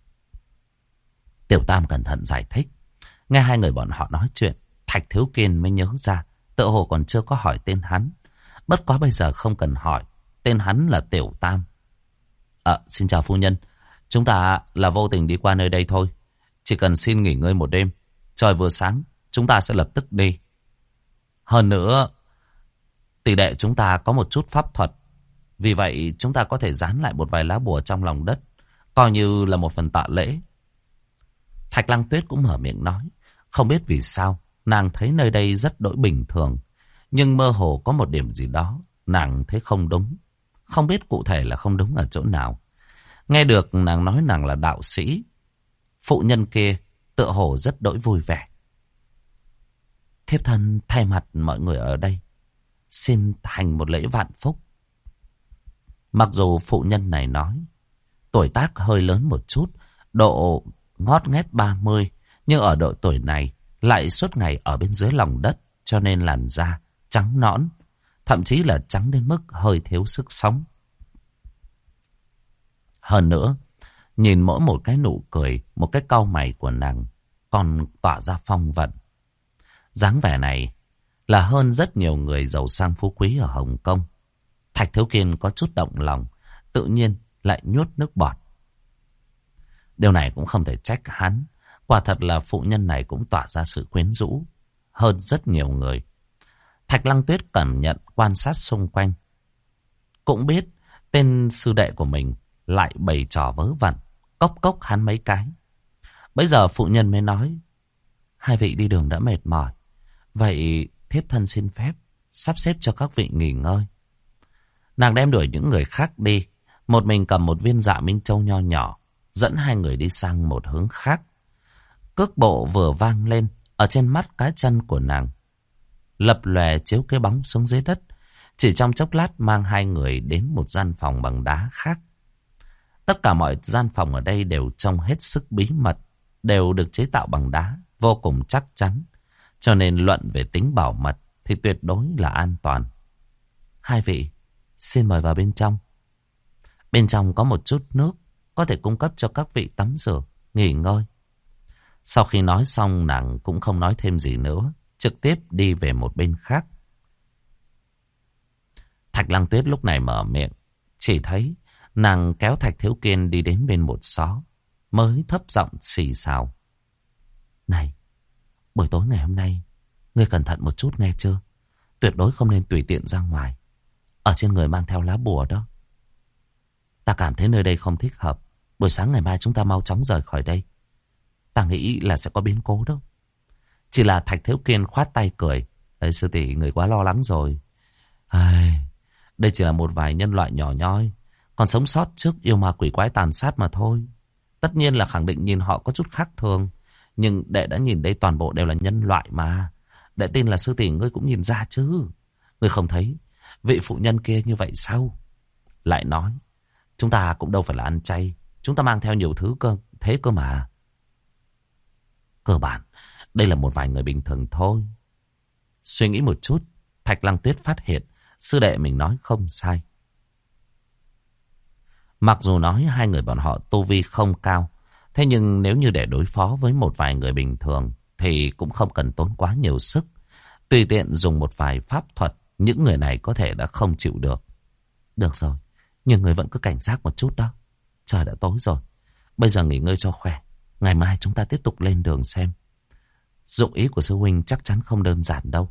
Tiểu Tam cẩn thận giải thích. Nghe hai người bọn họ nói chuyện, Thạch Thiếu Kiên mới nhớ ra, tựa hồ còn chưa có hỏi tên hắn. Bất quá bây giờ không cần hỏi, tên hắn là Tiểu Tam. Xin chào phu nhân, chúng ta là vô tình đi qua nơi đây thôi. Chỉ cần xin nghỉ ngơi một đêm, trời vừa sáng, chúng ta sẽ lập tức đi. Hơn nữa, tỷ đệ chúng ta có một chút pháp thuật. Vì vậy chúng ta có thể dán lại một vài lá bùa trong lòng đất, coi như là một phần tạ lễ. Thạch Lăng Tuyết cũng mở miệng nói. Không biết vì sao, nàng thấy nơi đây rất đỗi bình thường. Nhưng mơ hồ có một điểm gì đó, nàng thấy không đúng. Không biết cụ thể là không đúng ở chỗ nào. Nghe được nàng nói nàng là đạo sĩ. Phụ nhân kia tựa hồ rất đỗi vui vẻ. Thiếp thân thay mặt mọi người ở đây, xin hành một lễ vạn phúc. Mặc dù phụ nhân này nói, tuổi tác hơi lớn một chút, độ ngót nghét 30, nhưng ở độ tuổi này lại suốt ngày ở bên dưới lòng đất, cho nên làn da trắng nõn, thậm chí là trắng đến mức hơi thiếu sức sống. Hơn nữa, nhìn mỗi một cái nụ cười, một cái cau mày của nàng còn tỏa ra phong vận. Dáng vẻ này là hơn rất nhiều người giàu sang phú quý ở Hồng Kông. Thạch Thiếu Kiên có chút động lòng, tự nhiên lại nuốt nước bọt. Điều này cũng không thể trách hắn. Quả thật là phụ nhân này cũng tỏa ra sự quyến rũ hơn rất nhiều người. Thạch Lăng Tuyết cẩn nhận quan sát xung quanh. Cũng biết tên sư đệ của mình lại bày trò vớ vẩn, cốc cốc hắn mấy cái. Bây giờ phụ nhân mới nói, hai vị đi đường đã mệt mỏi, vậy thiếp thân xin phép sắp xếp cho các vị nghỉ ngơi. Nàng đem đuổi những người khác đi, một mình cầm một viên dạ Minh Châu nho nhỏ, dẫn hai người đi sang một hướng khác. Cước bộ vừa vang lên, ở trên mắt cá chân của nàng lập lòe chiếu cái bóng xuống dưới đất. Chỉ trong chốc lát mang hai người đến một gian phòng bằng đá khác. Tất cả mọi gian phòng ở đây đều trông hết sức bí mật, đều được chế tạo bằng đá, vô cùng chắc chắn. Cho nên luận về tính bảo mật thì tuyệt đối là an toàn. Hai vị, xin mời vào bên trong. Bên trong có một chút nước, có thể cung cấp cho các vị tắm rửa, nghỉ ngơi. Sau khi nói xong, nàng cũng không nói thêm gì nữa, trực tiếp đi về một bên khác. Thạch Lăng Tuyết lúc này mở miệng, chỉ thấy nàng kéo Thạch Thiếu Kiên đi đến bên một xó, mới thấp giọng xì xào. Này, buổi tối ngày hôm nay, ngươi cẩn thận một chút nghe chưa? Tuyệt đối không nên tùy tiện ra ngoài. Ở trên người mang theo lá bùa đó. Ta cảm thấy nơi đây không thích hợp. Buổi sáng ngày mai chúng ta mau chóng rời khỏi đây. Ta nghĩ là sẽ có biến cố đâu. Chỉ là Thạch Thiếu Kiên khoát tay cười. Ê, sư tỷ, người quá lo lắng rồi. Đây chỉ là một vài nhân loại nhỏ nhoi, còn sống sót trước yêu ma quỷ quái tàn sát mà thôi. Tất nhiên là khẳng định nhìn họ có chút khác thường, nhưng đệ đã nhìn đây toàn bộ đều là nhân loại mà. Đệ tin là sư tỷ ngươi cũng nhìn ra chứ. Ngươi không thấy vị phụ nhân kia như vậy sao? Lại nói, chúng ta cũng đâu phải là ăn chay, chúng ta mang theo nhiều thứ thế cơ mà. Cơ bản, đây là một vài người bình thường thôi. Suy nghĩ một chút, Thạch Lăng Tuyết phát hiện sư đệ mình nói không sai. Mặc dù nói hai người bọn họ tu vi không cao, thế nhưng nếu như để đối phó với một vài người bình thường thì cũng không cần tốn quá nhiều sức. Tùy tiện dùng một vài pháp thuật, những người này có thể đã không chịu được. Được rồi, nhưng người vẫn cứ cảnh giác một chút đó. Trời đã tối rồi, bây giờ nghỉ ngơi cho khỏe. Ngày mai chúng ta tiếp tục lên đường xem. Dụng ý của sư huynh chắc chắn không đơn giản đâu.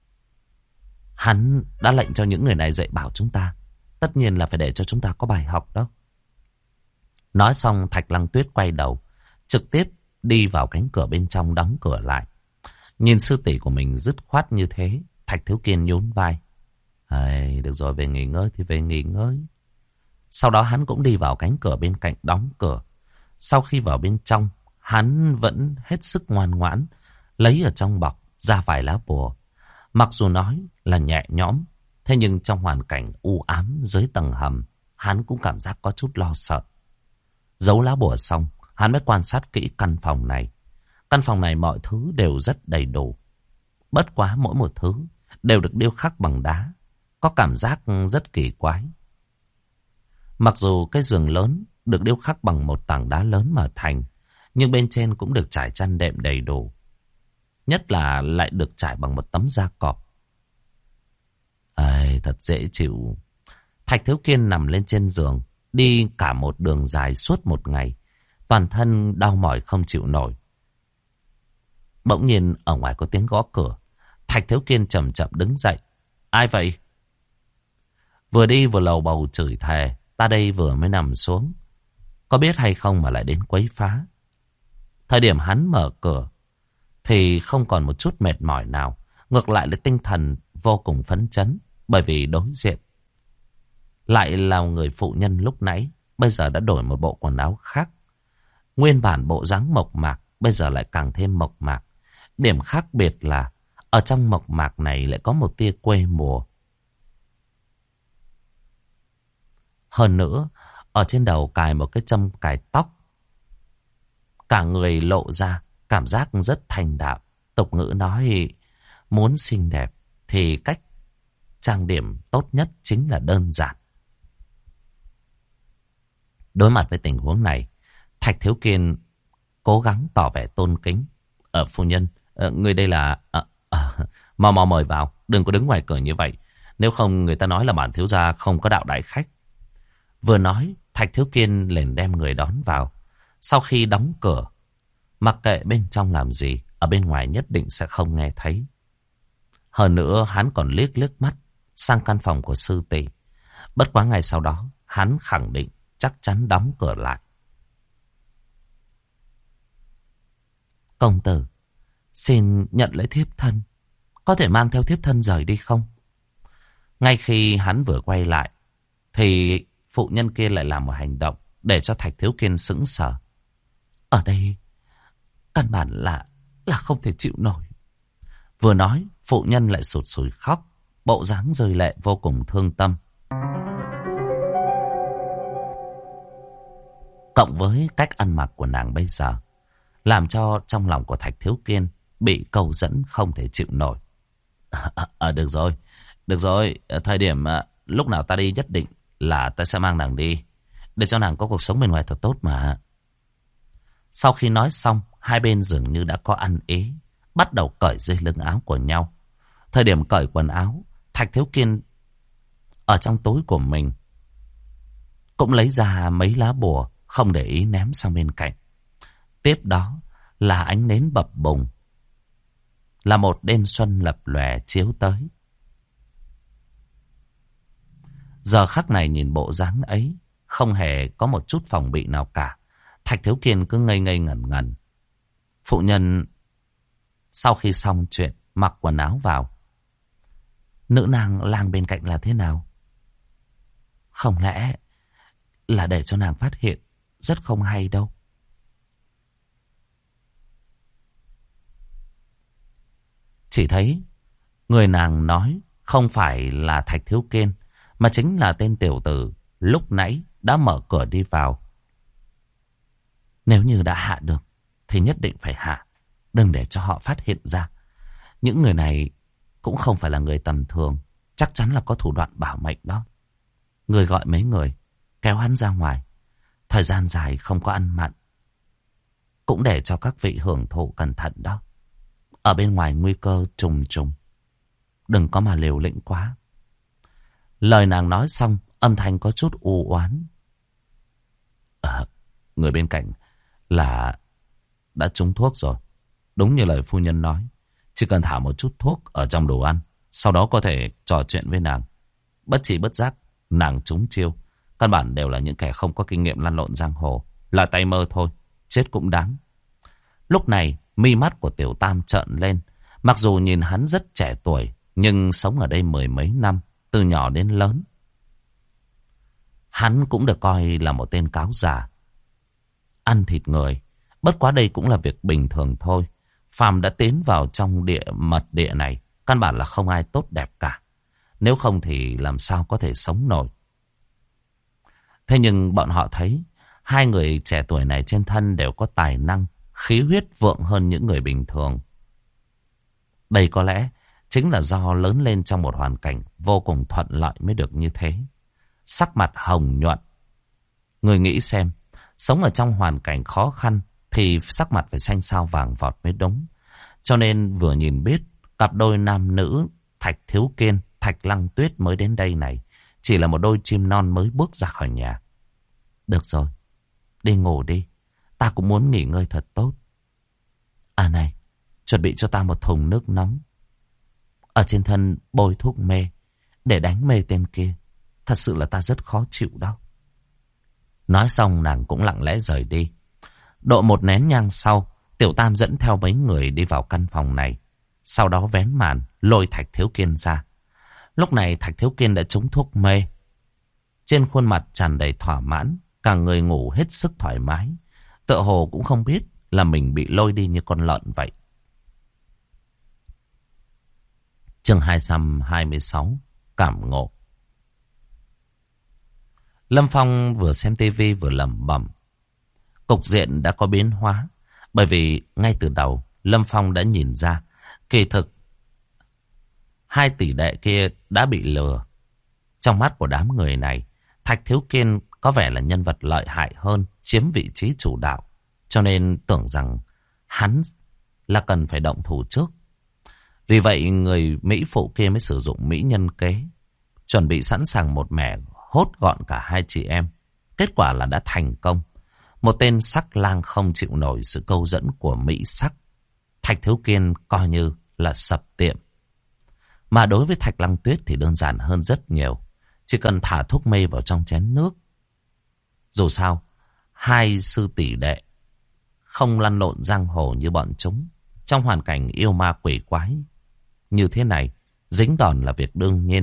Hắn đã lệnh cho những người này dạy bảo chúng ta. Tất nhiên là phải để cho chúng ta có bài học đó. Nói xong, Thạch Lăng Tuyết quay đầu, trực tiếp đi vào cánh cửa bên trong, đóng cửa lại. Nhìn sư tỷ của mình dứt khoát như thế, Thạch Thiếu Kiên nhún vai. Được rồi, về nghỉ ngơi thì về nghỉ ngơi. Sau đó hắn cũng đi vào cánh cửa bên cạnh, đóng cửa. Sau khi vào bên trong, hắn vẫn hết sức ngoan ngoãn, lấy ở trong bọc ra vài lá bùa. Mặc dù nói là nhẹ nhõm, thế nhưng trong hoàn cảnh u ám dưới tầng hầm, hắn cũng cảm giác có chút lo sợ. Giấu lá bùa xong, hắn mới quan sát kỹ căn phòng này. Căn phòng này mọi thứ đều rất đầy đủ. Bất quá mỗi một thứ đều được điêu khắc bằng đá, có cảm giác rất kỳ quái. Mặc dù cái giường lớn được điêu khắc bằng một tảng đá lớn mà thành, nhưng bên trên cũng được trải chăn đệm đầy đủ. Nhất là lại được trải bằng một tấm da cọp. Thật dễ chịu. Thạch Thiếu Kiên nằm lên trên giường, đi cả một đường dài suốt một ngày. Toàn thân đau mỏi không chịu nổi. Bỗng nhiên ở ngoài có tiếng gõ cửa. Thạch Thiếu Kiên chậm chậm đứng dậy. Ai vậy? Vừa đi vừa lầu bầu chửi thề. Ta đây vừa mới nằm xuống, có biết hay không mà lại đến quấy phá. Thời điểm hắn mở cửa thì không còn một chút mệt mỏi nào. Ngược lại là tinh thần vô cùng phấn chấn. Bởi vì đối diện lại là người phụ nhân lúc nãy, bây giờ đã đổi một bộ quần áo khác. Nguyên bản bộ dáng mộc mạc, bây giờ lại càng thêm mộc mạc. Điểm khác biệt là ở trong mộc mạc này lại có một tia quê mùa. Hơn nữa, ở trên đầu cài một cái châm cài tóc. Cả người lộ ra cảm giác rất thành đạo. Tục ngữ nói, muốn xinh đẹp thì cách trang điểm tốt nhất chính là đơn giản. Đối mặt với tình huống này, Thạch Thiếu Kiên cố gắng tỏ vẻ tôn kính. Phu nhân, người đây là... mau mau mời vào, đừng có đứng ngoài cửa như vậy. Nếu không người ta nói là bản thiếu gia không có đạo đại khách. Vừa nói, Thạch Thiếu Kiên liền đem người đón vào. Sau khi đóng cửa, mặc kệ bên trong làm gì, ở bên ngoài nhất định sẽ không nghe thấy. Hơn nữa, hắn còn liếc liếc mắt sang căn phòng của sư tỷ. Bất quá ngày sau đó, hắn khẳng định chắc chắn đóng cửa lại. Công tử, xin nhận lấy thiếp thân. Có thể mang theo thiếp thân rời đi không? Ngay khi hắn vừa quay lại, thì phụ nhân kia lại làm một hành động để cho Thạch Thiếu Kiên sững sờ. Ở đây, căn bản là không thể chịu nổi. Vừa nói, phụ nhân lại sụt sùi khóc, bộ dáng rơi lệ vô cùng thương tâm. cộng với cách ăn mặc của nàng bây giờ, làm cho trong lòng của Thạch Thiếu Kiên bị câu dẫn không thể chịu nổi. Được rồi, thời điểm lúc nào ta đi nhất định là ta sẽ mang nàng đi, để cho nàng có cuộc sống bên ngoài thật tốt mà. Sau khi nói xong, hai bên dường như đã có ăn ý, bắt đầu cởi dây lưng áo của nhau. Thời điểm cởi quần áo, Thạch Thiếu Kiên ở trong túi của mình cũng lấy ra mấy lá bùa, không để ý ném sang bên cạnh. Tiếp đó là ánh nến bập bùng, là một đêm xuân lập lòe chiếu tới. Giờ khắc này nhìn bộ dáng ấy, không hề có một chút phòng bị nào cả. Thạch Thiếu Kiên cứ ngây ngây ngẩn ngẩn. Phụ nhân sau khi xong chuyện mặc quần áo vào. Nữ nàng lang bên cạnh là thế nào? Không lẽ là để cho nàng phát hiện? Rất không hay đâu. Chỉ thấy người nàng nói không phải là Thạch Thiếu Kiên, mà chính là tên tiểu tử lúc nãy đã mở cửa đi vào. Nếu như đã hạ được thì nhất định phải hạ, đừng để cho họ phát hiện ra. Những người này cũng không phải là người tầm thường, chắc chắn là có thủ đoạn bảo mệnh đó. Người gọi mấy người kéo hắn ra ngoài, thời gian dài không có ăn mặn, cũng để cho các vị hưởng thụ cẩn thận đó. Ở bên ngoài nguy cơ trùng trùng, đừng có mà liều lĩnh quá. Lời nàng nói xong, âm thanh có chút u oán. Người bên cạnh là đã trúng thuốc rồi. Đúng như lời phu nhân nói, chỉ cần thả một chút thuốc ở trong đồ ăn, sau đó có thể trò chuyện với nàng. Bất chỉ bất giác, nàng trúng chiêu. Căn bản đều là những kẻ không có kinh nghiệm lăn lộn giang hồ, là tay mơ thôi, chết cũng đáng. Lúc này, mi mắt của Tiểu Tam trợn lên. Mặc dù nhìn hắn rất trẻ tuổi, nhưng sống ở đây mười mấy năm, từ nhỏ đến lớn. Hắn cũng được coi là một tên cáo già, ăn thịt người. Bất quá đây cũng là việc bình thường thôi. Phàm đã tiến vào trong mật địa này, căn bản là không ai tốt đẹp cả. Nếu không thì làm sao có thể sống nổi. Thế nhưng bọn họ thấy hai người trẻ tuổi này trên thân đều có tài năng, khí huyết vượng hơn những người bình thường. Đây có lẽ chính là do lớn lên trong một hoàn cảnh vô cùng thuận lợi mới được như thế. Sắc mặt hồng nhuận. Người nghĩ xem, sống ở trong hoàn cảnh khó khăn thì sắc mặt phải xanh xao vàng vọt mới đúng. Cho nên vừa nhìn biết, cặp đôi nam nữ Thạch Thiếu Kiên, Thạch Lăng Tuyết mới đến đây này chỉ là một đôi chim non mới bước ra khỏi nhà. Được rồi, đi ngủ đi, ta cũng muốn nghỉ ngơi thật tốt. À này, chuẩn bị cho ta một thùng nước nóng, ở trên thân bôi thuốc mê để đánh mê tên kia. Thật sự là ta rất khó chịu đó. Nói xong nàng cũng lặng lẽ rời đi. Độ một nén nhang sau, Tiểu Tam dẫn theo mấy người đi vào căn phòng này. Sau đó vén màn, lôi Thạch Thiếu Kiên ra. Lúc này Thạch Thiếu Kiên đã trúng thuốc mê. Trên khuôn mặt tràn đầy thỏa mãn, cả người ngủ hết sức thoải mái. Tựa hồ cũng không biết là mình bị lôi đi như con lợn vậy. Chương 226, cảm ngộ. Lâm Phong vừa xem tivi vừa lẩm bẩm. Cục diện đã có biến hóa, bởi vì ngay từ đầu Lâm Phong đã nhìn ra kỳ thực hai tỷ đệ kia đã bị lừa. Trong mắt của đám người này, Thạch Thiếu Kiên có vẻ là nhân vật lợi hại hơn, chiếm vị trí chủ đạo, cho nên tưởng rằng hắn là cần phải động thủ trước. Vì vậy người Mỹ phụ kia mới sử dụng mỹ nhân kế, chuẩn bị sẵn sàng một mẻ hốt gọn cả hai chị em. Kết quả là đã thành công. Một tên sắc lang không chịu nổi sự câu dẫn của Mỹ sắc. Thạch Thiếu Kiên coi như là sập tiệm. Mà đối với Thạch Lăng Tuyết thì đơn giản hơn rất nhiều. Chỉ cần thả thuốc mê vào trong chén nước. Dù sao, hai sư tỷ đệ không lăn lộn giang hồ như bọn chúng. Trong hoàn cảnh yêu ma quỷ quái như thế này, dính đòn là việc đương nhiên.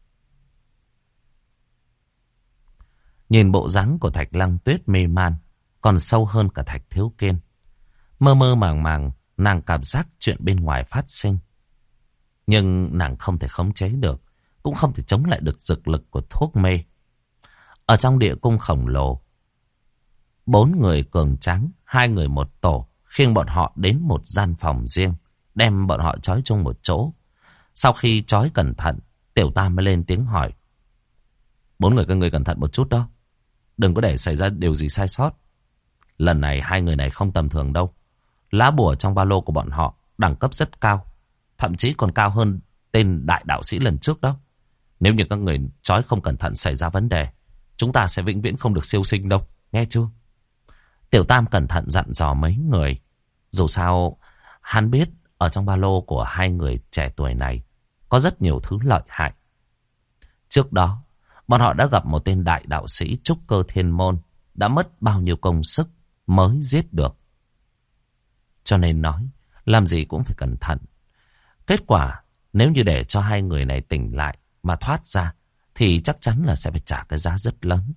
Nhìn bộ dáng của Thạch Lăng Tuyết mê man, còn sâu hơn cả Thạch Thiếu Kiên. Mơ mơ màng màng, nàng cảm giác chuyện bên ngoài phát sinh. Nhưng nàng không thể khống chế được, cũng không thể chống lại được dược lực của thuốc mê. Ở trong địa cung khổng lồ, 4 người cường tráng, 2 người một tổ, khiêng bọn họ đến một gian phòng riêng, đem bọn họ trói chung một chỗ. Sau khi trói cẩn thận, Tiểu Tam mới lên tiếng hỏi. 4 người các ngươi cẩn thận một chút đó. Đừng có để xảy ra điều gì sai sót. Lần này 2 người này không tầm thường đâu. Lá bùa trong ba lô của bọn họ đẳng cấp rất cao. Thậm chí còn cao hơn tên đại đạo sĩ lần trước đó. Nếu như các người trói không cẩn thận xảy ra vấn đề, chúng ta sẽ vĩnh viễn không được siêu sinh đâu. Nghe chưa? Tiểu Tam cẩn thận dặn dò mấy người. Dù sao, hắn biết ở trong ba lô của 2 người trẻ tuổi này có rất nhiều thứ lợi hại. Trước đó, bọn họ đã gặp một tên đại đạo sĩ trúc cơ thiên môn, đã mất bao nhiêu công sức mới giết được. Cho nên nói, làm gì cũng phải cẩn thận. Kết quả, nếu như để cho 2 người này tỉnh lại mà thoát ra, thì chắc chắn là sẽ phải trả cái giá rất lớn.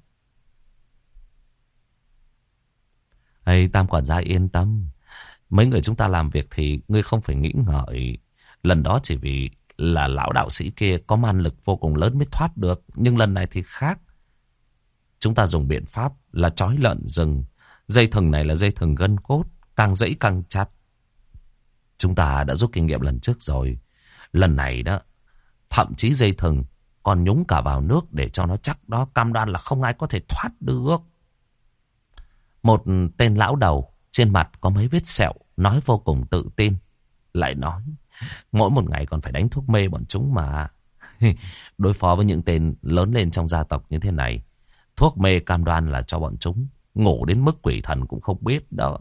Ê, Tam quản gia yên tâm. Mấy người chúng ta làm việc thì ngươi không phải nghĩ ngợi. Lần đó chỉ vì là lão đạo sĩ kia có man lực vô cùng lớn mới thoát được. Nhưng lần này thì khác. Chúng ta dùng biện pháp là trói lợn rừng. Dây thừng này là dây thừng gân cốt, càng dãy càng chặt. Chúng ta đã rút kinh nghiệm lần trước rồi. Lần này đó, thậm chí dây thừng còn nhúng cả vào nước để cho nó chắc đó. Cam đoan là không ai có thể thoát được. Một tên lão đầu trên mặt có mấy vết sẹo, nói vô cùng tự tin. Lại nói, mỗi một ngày còn phải đánh thuốc mê bọn chúng mà. Đối phó với những tên lớn lên trong gia tộc như thế này, thuốc mê cam đoan là cho bọn chúng ngủ đến mức quỷ thần cũng không biết đó.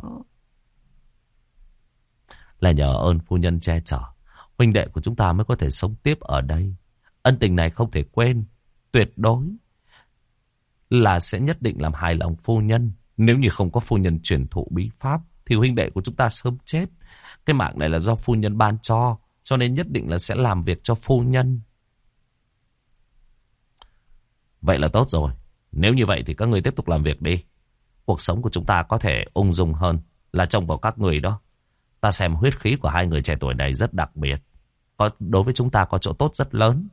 Là nhờ ơn phu nhân che chở, huynh đệ của chúng ta mới có thể sống tiếp ở đây. Ân tình này không thể quên, tuyệt đối là sẽ nhất định làm hài lòng phu nhân. Nếu như không có phu nhân truyền thụ bí pháp thì huynh đệ của chúng ta sớm chết. Cái mạng này là do phu nhân ban cho nên nhất định là sẽ làm việc cho phu nhân. Vậy là tốt rồi. Nếu như vậy thì các người tiếp tục làm việc đi. Cuộc sống của chúng ta có thể ung dung hơn là trông vào các người đó. Ta xem huyết khí của 2 người trẻ tuổi này rất đặc biệt. Đối với chúng ta có chỗ tốt rất lớn.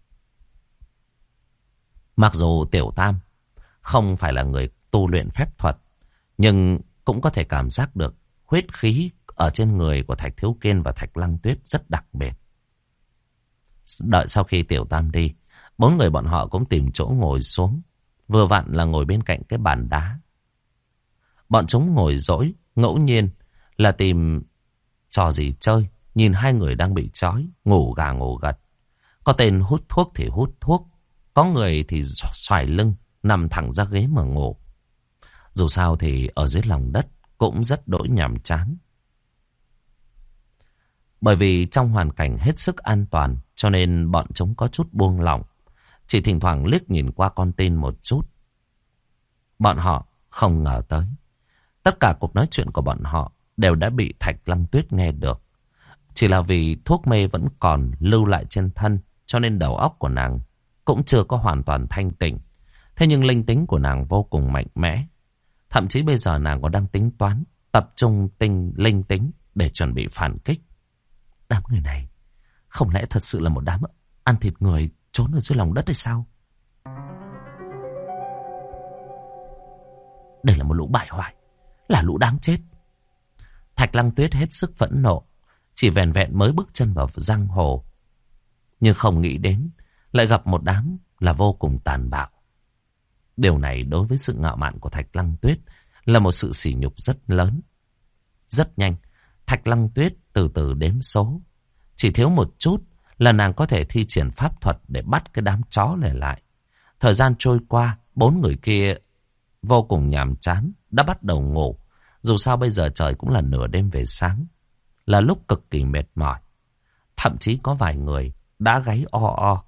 Mặc dù Tiểu Tam không phải là người tu luyện phép thuật, nhưng cũng có thể cảm giác được huyết khí ở trên người của Thạch Thiếu Kiên và Thạch Lăng Tuyết rất đặc biệt. Đợi sau khi Tiểu Tam đi, 4 người bọn họ cũng tìm chỗ ngồi xuống. Vừa vặn là ngồi bên cạnh cái bàn đá. Bọn chúng ngồi dỗi, ngẫu nhiên là tìm trò gì chơi. Nhìn 2 người đang bị trói, ngủ gà ngủ gật. Có tên hút thuốc thì hút thuốc, có người thì xoài lưng, nằm thẳng ra ghế mà ngủ. Dù sao thì ở dưới lòng đất cũng rất đỗi nhàm chán. Bởi vì trong hoàn cảnh hết sức an toàn, cho nên bọn chúng có chút buông lỏng. Chỉ thỉnh thoảng liếc nhìn qua con tin một chút. Bọn họ không ngờ tới, tất cả cuộc nói chuyện của bọn họ đều đã bị Thạch Lăng Tuyết nghe được. Chỉ là vì thuốc mê vẫn còn lưu lại trên thân, cho nên đầu óc của nàng cũng chưa có hoàn toàn thanh tỉnh. Thế nhưng linh tính của nàng vô cùng mạnh mẽ. Thậm chí bây giờ nàng còn đang tính toán, tập trung linh tính để chuẩn bị phản kích. Đám người này không lẽ thật sự là một đám ăn thịt người trốn ở dưới lòng đất hay sao? Đây là một lũ bại hoại, là lũ đáng chết. Thạch Lăng Tuyết hết sức phẫn nộ, chỉ vẻn vẹn mới bước chân vào giang hồ, nhưng không nghĩ đến lại gặp một đám là vô cùng tàn bạo. Điều này đối với sự ngạo mạn của Thạch Lăng Tuyết là một sự sỉ nhục rất lớn. Rất nhanh, Thạch Lăng Tuyết từ từ đếm số. Chỉ thiếu một chút là nàng có thể thi triển pháp thuật để bắt cái đám chó này lại. Thời gian trôi qua, 4 người kia vô cùng nhàm chán, đã bắt đầu ngủ. Dù sao bây giờ trời cũng là nửa đêm về sáng, là lúc cực kỳ mệt mỏi. Thậm chí có vài người đã gáy o o.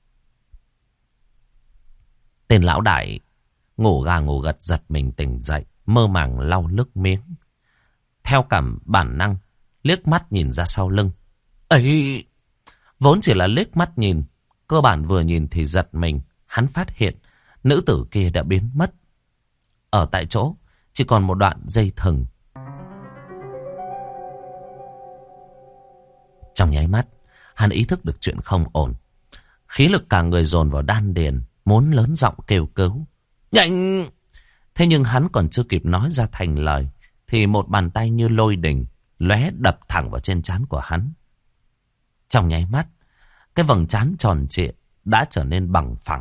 Tên lão đại ngủ gà ngủ gật giật mình tỉnh dậy, mơ màng lau nước miếng. Theo cảm bản năng, liếc mắt nhìn ra sau lưng. Ấy, vốn chỉ là liếc mắt nhìn, cơ bản vừa nhìn thì giật mình. Hắn phát hiện nữ tử kia đã biến mất. Ở tại chỗ chỉ còn một đoạn dây thừng. Trong nháy mắt, hắn ý thức được chuyện không ổn. Khí lực cả người dồn vào đan điền, muốn lớn giọng kêu cứu. Nhanh! Thế nhưng hắn còn chưa kịp nói ra thành lời, thì một bàn tay như lôi đình lóe đập thẳng vào trên trán của hắn. Trong nháy mắt, cái vầng trán tròn trịa đã trở nên bằng phẳng.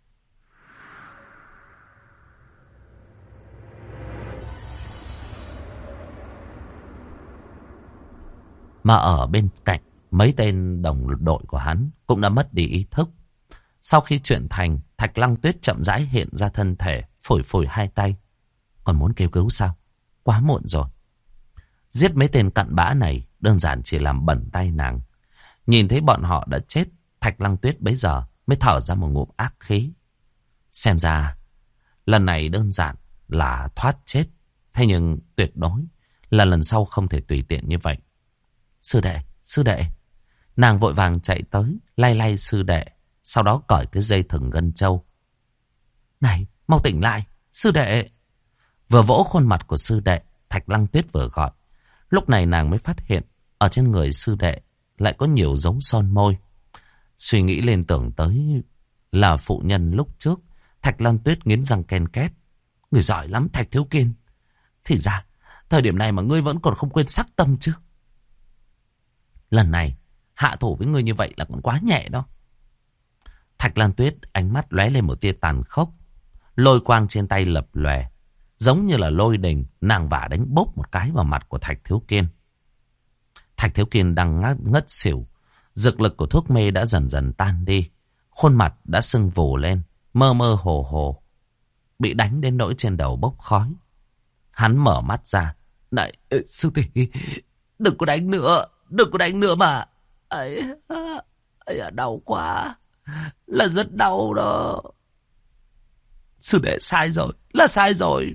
Mà ở bên cạnh, mấy tên đồng đội của hắn cũng đã mất đi ý thức. Sau khi chuyện thành, Thạch Lăng Tuyết chậm rãi hiện ra thân thể, phủi phủi hai tay. Còn muốn kêu cứu sao? Quá muộn rồi. Giết mấy tên cặn bã này đơn giản chỉ làm bẩn tay nàng. Nhìn thấy bọn họ đã chết, Thạch Lăng Tuyết bấy giờ mới thở ra một ngụm ác khí. Xem ra, lần này đơn giản là thoát chết. Thế nhưng tuyệt đối là lần sau không thể tùy tiện như vậy. Sư đệ. Nàng vội vàng chạy tới, lay lay sư đệ, sau đó cởi cái dây thừng gân trâu. Này, mau tỉnh lại, sư đệ. Vừa vỗ khuôn mặt của sư đệ, Thạch Lăng Tuyết vừa gọi. Lúc này nàng mới phát hiện, ở trên người sư đệ lại có nhiều dấu son môi. Suy nghĩ lên tưởng tới là phụ nhân lúc trước, Thạch Lăng Tuyết nghiến răng ken két. Người giỏi lắm Thạch Thiếu Kiên. Thì ra, thời điểm này mà ngươi vẫn còn không quên sắc tâm chứ. Lần này, hạ thủ với ngươi như vậy là còn quá nhẹ đó. Thạch Lan Tuyết ánh mắt lóe lên một tia tàn khốc. Lôi quang trên tay lập lòe, giống như là lôi đình, nàng vả đánh bốp một cái vào mặt của Thạch Thiếu Kiên. Thạch Thiếu Kiên đang ngất xỉu. Dược lực của thuốc mê đã dần dần tan đi. Khuôn mặt đã sưng vù lên, mơ mơ hồ hồ. Bị đánh đến nỗi trên đầu bốc khói. Hắn mở mắt ra. Này, sư tỷ, đừng có đánh nữa. Đừng có đánh nữa mà. Ấy, đau quá. Là rất đau đó. Sư đệ sai rồi. Là sai rồi.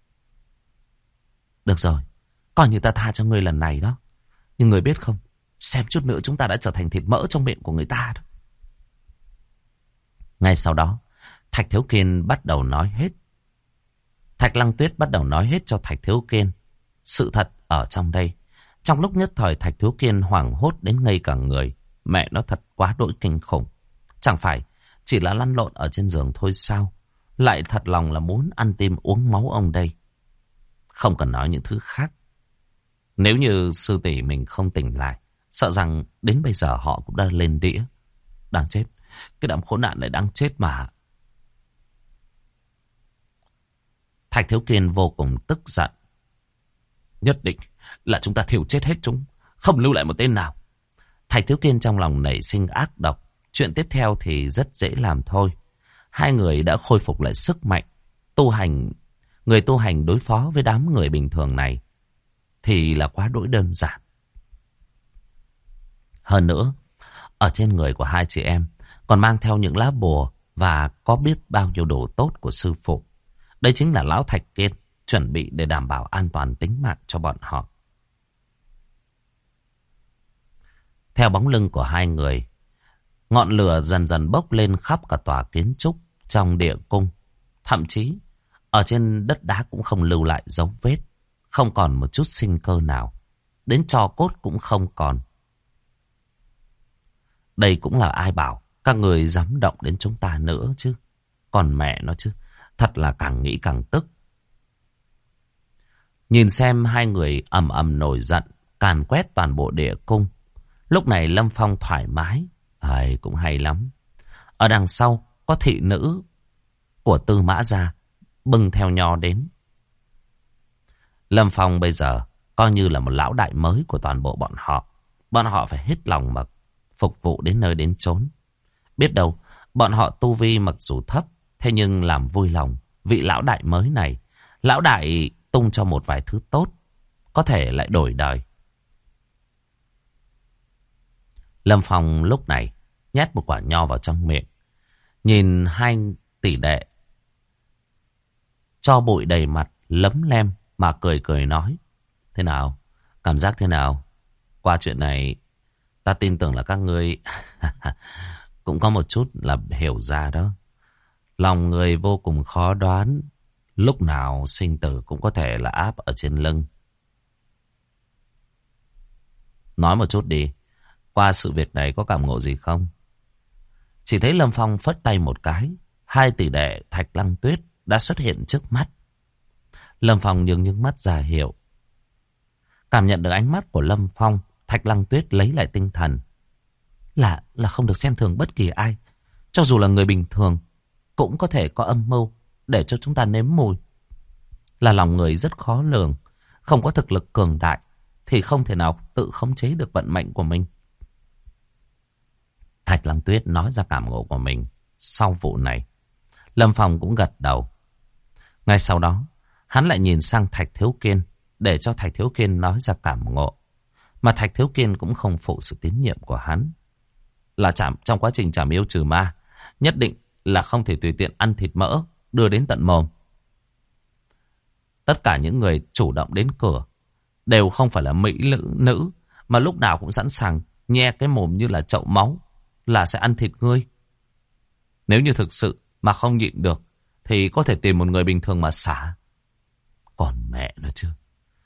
Được rồi. Coi như ta tha cho ngươi lần này đó. Nhưng người biết không, xem chút nữa chúng ta đã trở thành thịt mỡ trong miệng của người ta đó. Ngay sau đó, Thạch Thiếu Kiên bắt đầu nói hết. Thạch Lăng Tuyết bắt đầu nói hết cho Thạch Thiếu Kiên sự thật ở trong đây. Trong lúc nhất thời Thạch Thiếu Kiên hoảng hốt đến ngây cả người. Mẹ nó thật quá đỗi kinh khủng. Chẳng phải chỉ là lăn lộn ở trên giường thôi sao? Lại thật lòng là muốn ăn tim uống máu ông đây. Không cần nói những thứ khác. Nếu như sư tỷ mình không tỉnh lại, sợ rằng đến bây giờ họ cũng đã lên đĩa. Đáng chết. Cái đám khốn nạn này đáng chết mà. Thạch Thiếu Kiên vô cùng tức giận. Nhất định là chúng ta thiêu chết hết chúng, không lưu lại một tên nào. Thạch Thiếu Kiên trong lòng nảy sinh ác độc. Chuyện tiếp theo thì rất dễ làm thôi. Hai người đã khôi phục lại sức mạnh. Người tu hành đối phó với đám người bình thường này thì là quá đỗi đơn giản. Hơn nữa, ở trên người của hai chị em còn mang theo những lá bùa và có biết bao nhiêu đồ tốt của sư phụ. Đây chính là lão Thạch Kiên chuẩn bị để đảm bảo an toàn tính mạng cho bọn họ. Theo bóng lưng của hai người, ngọn lửa dần dần bốc lên khắp cả tòa kiến trúc trong địa cung. Thậm chí, ở trên đất đá cũng không lưu lại dấu vết, không còn một chút sinh cơ nào. Đến tro cốt cũng không còn. Đây cũng là ai bảo các người dám động đến chúng ta nữa chứ. Còn mẹ nó chứ, thật là càng nghĩ càng tức. Nhìn xem hai người ầm ầm nổi giận, càn quét toàn bộ địa cung. Lúc này Lâm Phong thoải mái. Cũng hay lắm. Ở đằng sau có thị nữ của Tư Mã Gia bưng theo nho đến. Lâm Phong bây giờ coi như là một lão đại mới của toàn bộ bọn họ. Bọn họ phải hết lòng mà phục vụ đến nơi đến chốn. Biết đâu bọn họ tu vi mặc dù thấp, thế nhưng làm vui lòng vị lão đại mới này. Lão đại tung cho một vài thứ tốt, có thể lại đổi đời. Lâm Phong lúc này nhét một quả nho vào trong miệng. Nhìn hai tỷ đệ cho bụi đầy mặt, lấm lem mà cười cười nói. Thế nào? Cảm giác thế nào? Qua chuyện này, ta tin tưởng là các ngươi cũng có một chút là hiểu ra đó. Lòng người vô cùng khó đoán. Lúc nào sinh tử cũng có thể là áp ở trên lưng. Nói một chút đi. Qua sự việc này có cảm ngộ gì không? Chỉ thấy Lâm Phong phất tay một cái. Hai tỷ đệ Thạch Lăng Tuyết đã xuất hiện trước mắt. Lâm Phong nhướng nhướng mắt ra hiệu. Cảm nhận được ánh mắt của Lâm Phong, Thạch Lăng Tuyết lấy lại tinh thần. Là không được xem thường bất kỳ ai. Cho dù là người bình thường, cũng có thể có âm mưu để cho chúng ta nếm mùi. Là lòng người rất khó lường. Không có thực lực cường đại thì không thể nào tự khống chế được vận mệnh của mình. Thạch Lăng Tuyết nói ra cảm ngộ của mình sau vụ này. Lâm Phong cũng gật đầu. Ngay sau đó, hắn lại nhìn sang Thạch Thiếu Kiên để cho Thạch Thiếu Kiên nói ra cảm ngộ. Mà Thạch Thiếu Kiên cũng không phụ sự tín nhiệm của hắn. Là trong quá trình trảm yêu trừ ma, nhất định là không thể tùy tiện ăn thịt mỡ đưa đến tận mồm. Tất cả những người chủ động đến cửa đều không phải là mỹ nữ, mà lúc nào cũng sẵn sàng nhe cái mồm như là chậu máu, là sẽ ăn thịt ngươi. Nếu như thực sự mà không nhịn được thì có thể tìm một người bình thường mà xả. Còn mẹ nó chứ.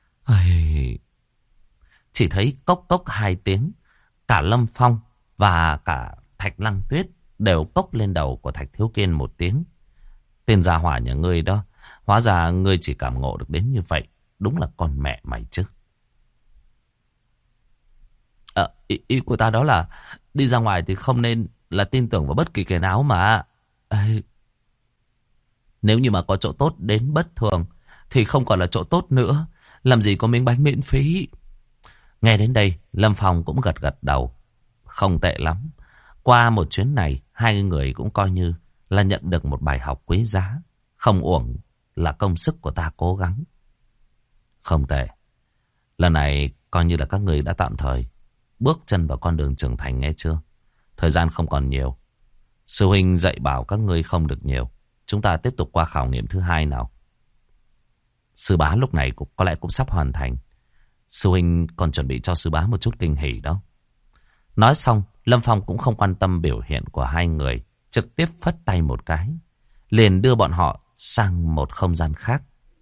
Chỉ thấy cốc cốc 2 tiếng, cả Lâm Phong và cả Thạch Lăng Tuyết đều cốc lên đầu của Thạch Thiếu Kiên 1 tiếng. Tên gia hỏa nhà ngươi đó, hóa ra ngươi chỉ cảm ngộ được đến như vậy. Đúng là con mẹ mày chứ. Ý của ta đó là đi ra ngoài thì không nên là tin tưởng vào bất kỳ kẻ nào mà. Nếu như mà có chỗ tốt đến bất thường thì không còn là chỗ tốt nữa. Làm gì có miếng bánh miễn phí. Nghe đến đây, Lâm Phong cũng gật gật đầu. Không tệ lắm. Qua một chuyến này, hai người cũng coi như là nhận được một bài học quý giá. Không uổng là công sức của ta cố gắng. Không tệ. Lần này coi như là các người đã tạm thời bước chân vào con đường trưởng thành, nghe chưa? Thời gian không còn nhiều. Sư huynh dạy bảo các ngươi không được nhiều. Chúng ta tiếp tục qua khảo nghiệm thứ 2 nào. Sư bá lúc này có lẽ cũng sắp hoàn thành. Sư huynh còn chuẩn bị cho sư bá một chút kinh hỉ đó. Nói xong, Lâm Phong cũng không quan tâm biểu hiện của hai người, trực tiếp phất tay một cái, liền đưa bọn họ sang một không gian khác.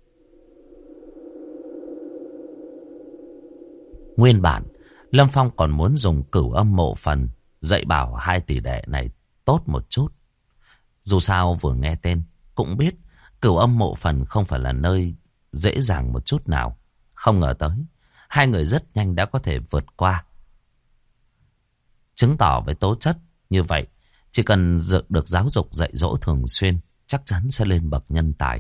Nguyên bản, Lâm Phong còn muốn dùng Cửu Âm Mộ Phần dạy bảo 2 tỷ đệ này tốt một chút. Dù sao vừa nghe tên cũng biết Cửu Âm Mộ Phần không phải là nơi dễ dàng một chút nào. Không ngờ tới, hai người rất nhanh đã có thể vượt qua. Chứng tỏ với tố chất như vậy, chỉ cần được giáo dục dạy dỗ thường xuyên, chắc chắn sẽ lên bậc nhân tài.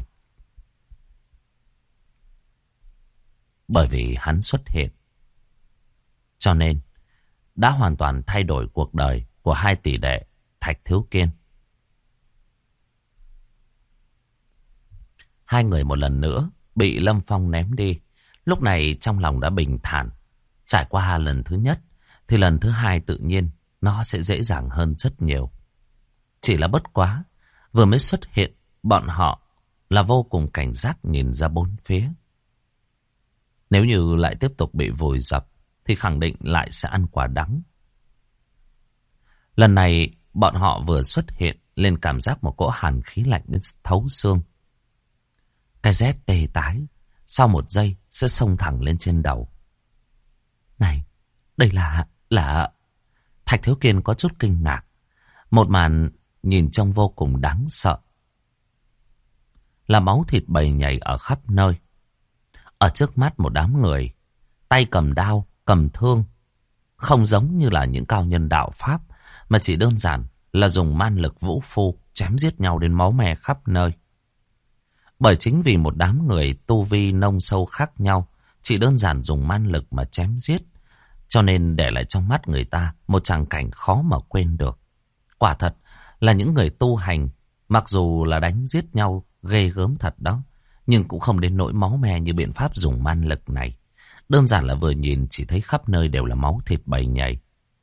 Bởi vì hắn xuất hiện, cho nên đã hoàn toàn thay đổi cuộc đời của 2 tỷ đệ Thạch Thiếu Kiên. Hai người một lần nữa bị Lâm Phong ném đi. Lúc này trong lòng đã bình thản. Trải qua lần thứ nhất thì lần thứ 2 tự nhiên nó sẽ dễ dàng hơn rất nhiều. Chỉ là bất quá, vừa mới xuất hiện, bọn họ là vô cùng cảnh giác nhìn ra bốn phía. Nếu như lại tiếp tục bị vùi dập thì khẳng định lại sẽ ăn quả đắng. Lần này bọn họ vừa xuất hiện lên cảm giác một cỗ hàn khí lạnh đến thấu xương. Cái rét tê tái sau một giây sẽ xông thẳng lên trên đầu. Này, đây là... Thạch Thiếu Kiên có chút kinh ngạc. Một màn nhìn trông vô cùng đáng sợ. Là máu thịt bầy nhảy ở khắp nơi. Ở trước mắt một đám người, tay cầm đao, cầm thương. Không giống như là những cao nhân đạo Pháp, mà chỉ đơn giản là dùng man lực vũ phu chém giết nhau đến máu me khắp nơi. Bởi chính vì một đám người tu vi nông sâu khác nhau, chỉ đơn giản dùng man lực mà chém giết, cho nên để lại trong mắt người ta một tràng cảnh khó mà quên được. Quả thật là những người tu hành, mặc dù là đánh giết nhau ghê gớm thật đó, nhưng cũng không đến nỗi máu me như biện pháp dùng man lực này. Đơn giản là vừa nhìn chỉ thấy khắp nơi đều là máu thịt bầy nhầy.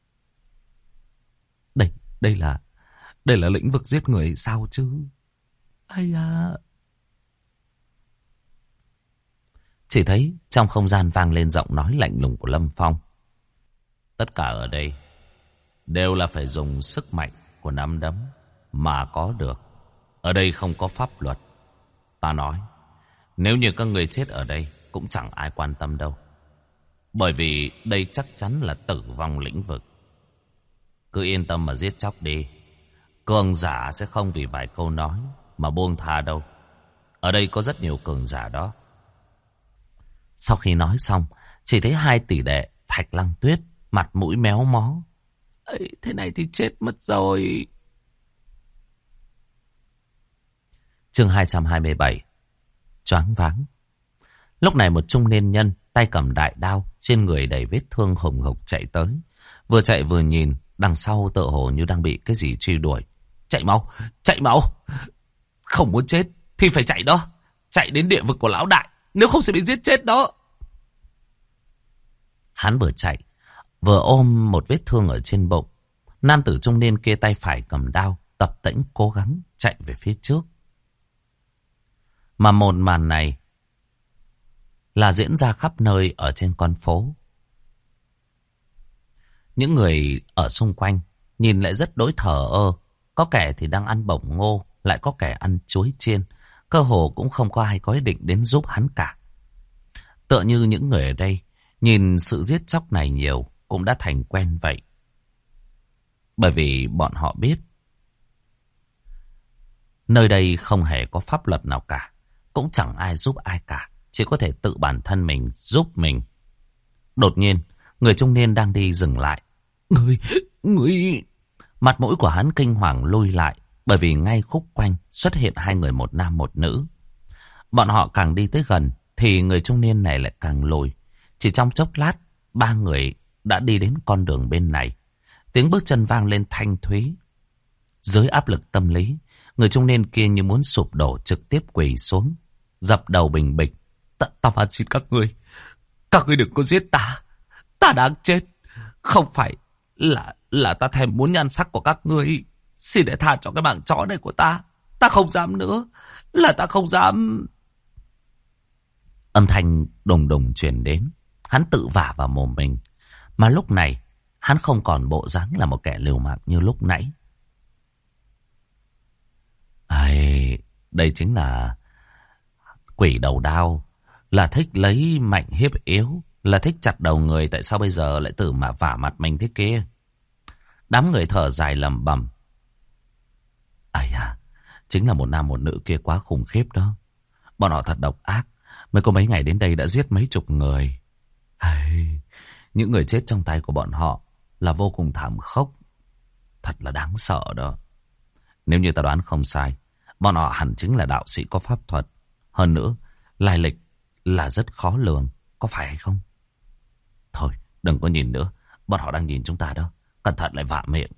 Đây là lĩnh vực giết người sao chứ? Ây da! Chỉ thấy trong không gian vang lên giọng nói lạnh lùng của Lâm Phong. Tất cả ở đây đều là phải dùng sức mạnh của nắm đấm mà có được. Ở đây không có pháp luật. Ta nói, nếu như các người chết ở đây cũng chẳng ai quan tâm đâu. Bởi vì đây chắc chắn là tử vong lĩnh vực. Cứ yên tâm mà giết chóc đi. Cường giả sẽ không vì vài câu nói mà buông tha đâu. Ở đây có rất nhiều cường giả đó. Sau khi nói xong, chỉ thấy hai tỷ đệ Thạch Lăng Tuyết mặt mũi méo mó. Ấy, thế này thì chết mất rồi. Chương 227. Choáng váng. Lúc này một trung niên nhân tay cầm đại đao, trên người đầy vết thương hồng hộc chạy tới. Vừa chạy vừa nhìn, đằng sau tựa hồ như đang bị cái gì truy đuổi. Chạy mau, chạy mau. Không muốn chết thì phải chạy đó. Chạy đến địa vực của lão đại, nếu không sẽ bị giết chết đó. Hắn vừa chạy, vừa ôm một vết thương ở trên bụng. Nam tử trung niên kia tay phải cầm đao, tập tễnh cố gắng chạy về phía trước. Mà một màn này là diễn ra khắp nơi ở trên con phố. Những người ở xung quanh nhìn lại rất đối thờ ơ. Có kẻ thì đang ăn bổng ngô, lại có kẻ ăn chuối chiên. Cơ hồ cũng không có ai có ý định đến giúp hắn cả. Tựa như những người ở đây nhìn sự giết chóc này nhiều cũng đã thành quen vậy. Bởi vì bọn họ biết nơi đây không hề có pháp luật nào cả, cũng chẳng ai giúp ai cả, chỉ có thể tự bản thân mình giúp mình. Đột nhiên, người trung niên đang đi dừng lại. Người... Mặt mũi của hắn kinh hoàng lùi lại, bởi vì ngay khúc quanh xuất hiện hai người, một nam một nữ. Bọn họ càng đi tới gần thì người trung niên này lại càng lùi. Chỉ trong chốc lát, ba người đã đi đến con đường bên này. Tiếng bước chân vang lên thanh thúy. Dưới áp lực tâm lý, người trung niên kia như muốn sụp đổ, trực tiếp quỳ xuống, dập đầu bình bịch. Ta van xin các ngươi đừng có giết ta. Ta đang chết. Không phải là ta thèm muốn nhan sắc của các ngươi. Xin để tha cho cái mạng chó này của ta. Ta không dám nữa. Là ta không dám. Âm thanh đùng đùng truyền đến. Hắn tự vả vào mồm mình. Mà lúc này, hắn không còn bộ dáng là một kẻ liều mạng như lúc nãy. Đây chính là quỷ đầu đao. Là thích lấy mạnh hiếp yếu. Là thích chặt đầu người. Tại sao bây giờ lại tự mà vả mặt mình thế kia? Đám người thở dài lẩm bẩm. Chính là một nam một nữ kia quá khủng khiếp đó. Bọn họ thật độc ác. Mới có mấy ngày đến đây đã giết mấy chục người. Những người chết trong tay của bọn họ là vô cùng thảm khốc. Thật là đáng sợ đó. Nếu như ta đoán không sai, bọn họ hẳn chính là đạo sĩ có pháp thuật. Hơn nữa, lai lịch là rất khó lường. Có phải hay không? Thôi, đừng có nhìn nữa. Bọn họ đang nhìn chúng ta đó. Cẩn thận lại vạ miệng.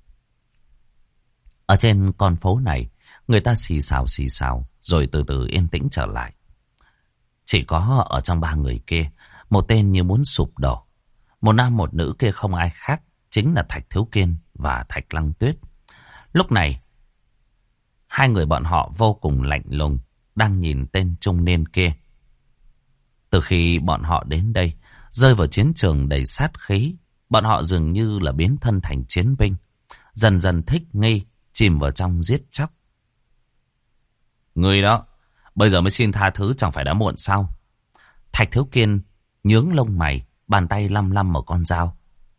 Ở trên con phố này, người ta xì xào, rồi từ từ yên tĩnh trở lại. Chỉ có ở trong ba người kia, một tên như muốn sụp đổ. Một nam một nữ kia không ai khác, chính là Thạch Thiếu Kiên và Thạch Lăng Tuyết. Lúc này, hai người bọn họ vô cùng lạnh lùng, đang nhìn tên trung niên kia. Từ khi bọn họ đến đây, rơi vào chiến trường đầy sát khí, bọn họ dường như là biến thân thành chiến binh, dần dần thích nghi, chìm vào trong giết chóc. Người đó, bây giờ mới xin tha thứ chẳng phải đã muộn sao? Thạch Thiếu Kiên nhướng lông mày, bàn tay lăm lăm một con dao.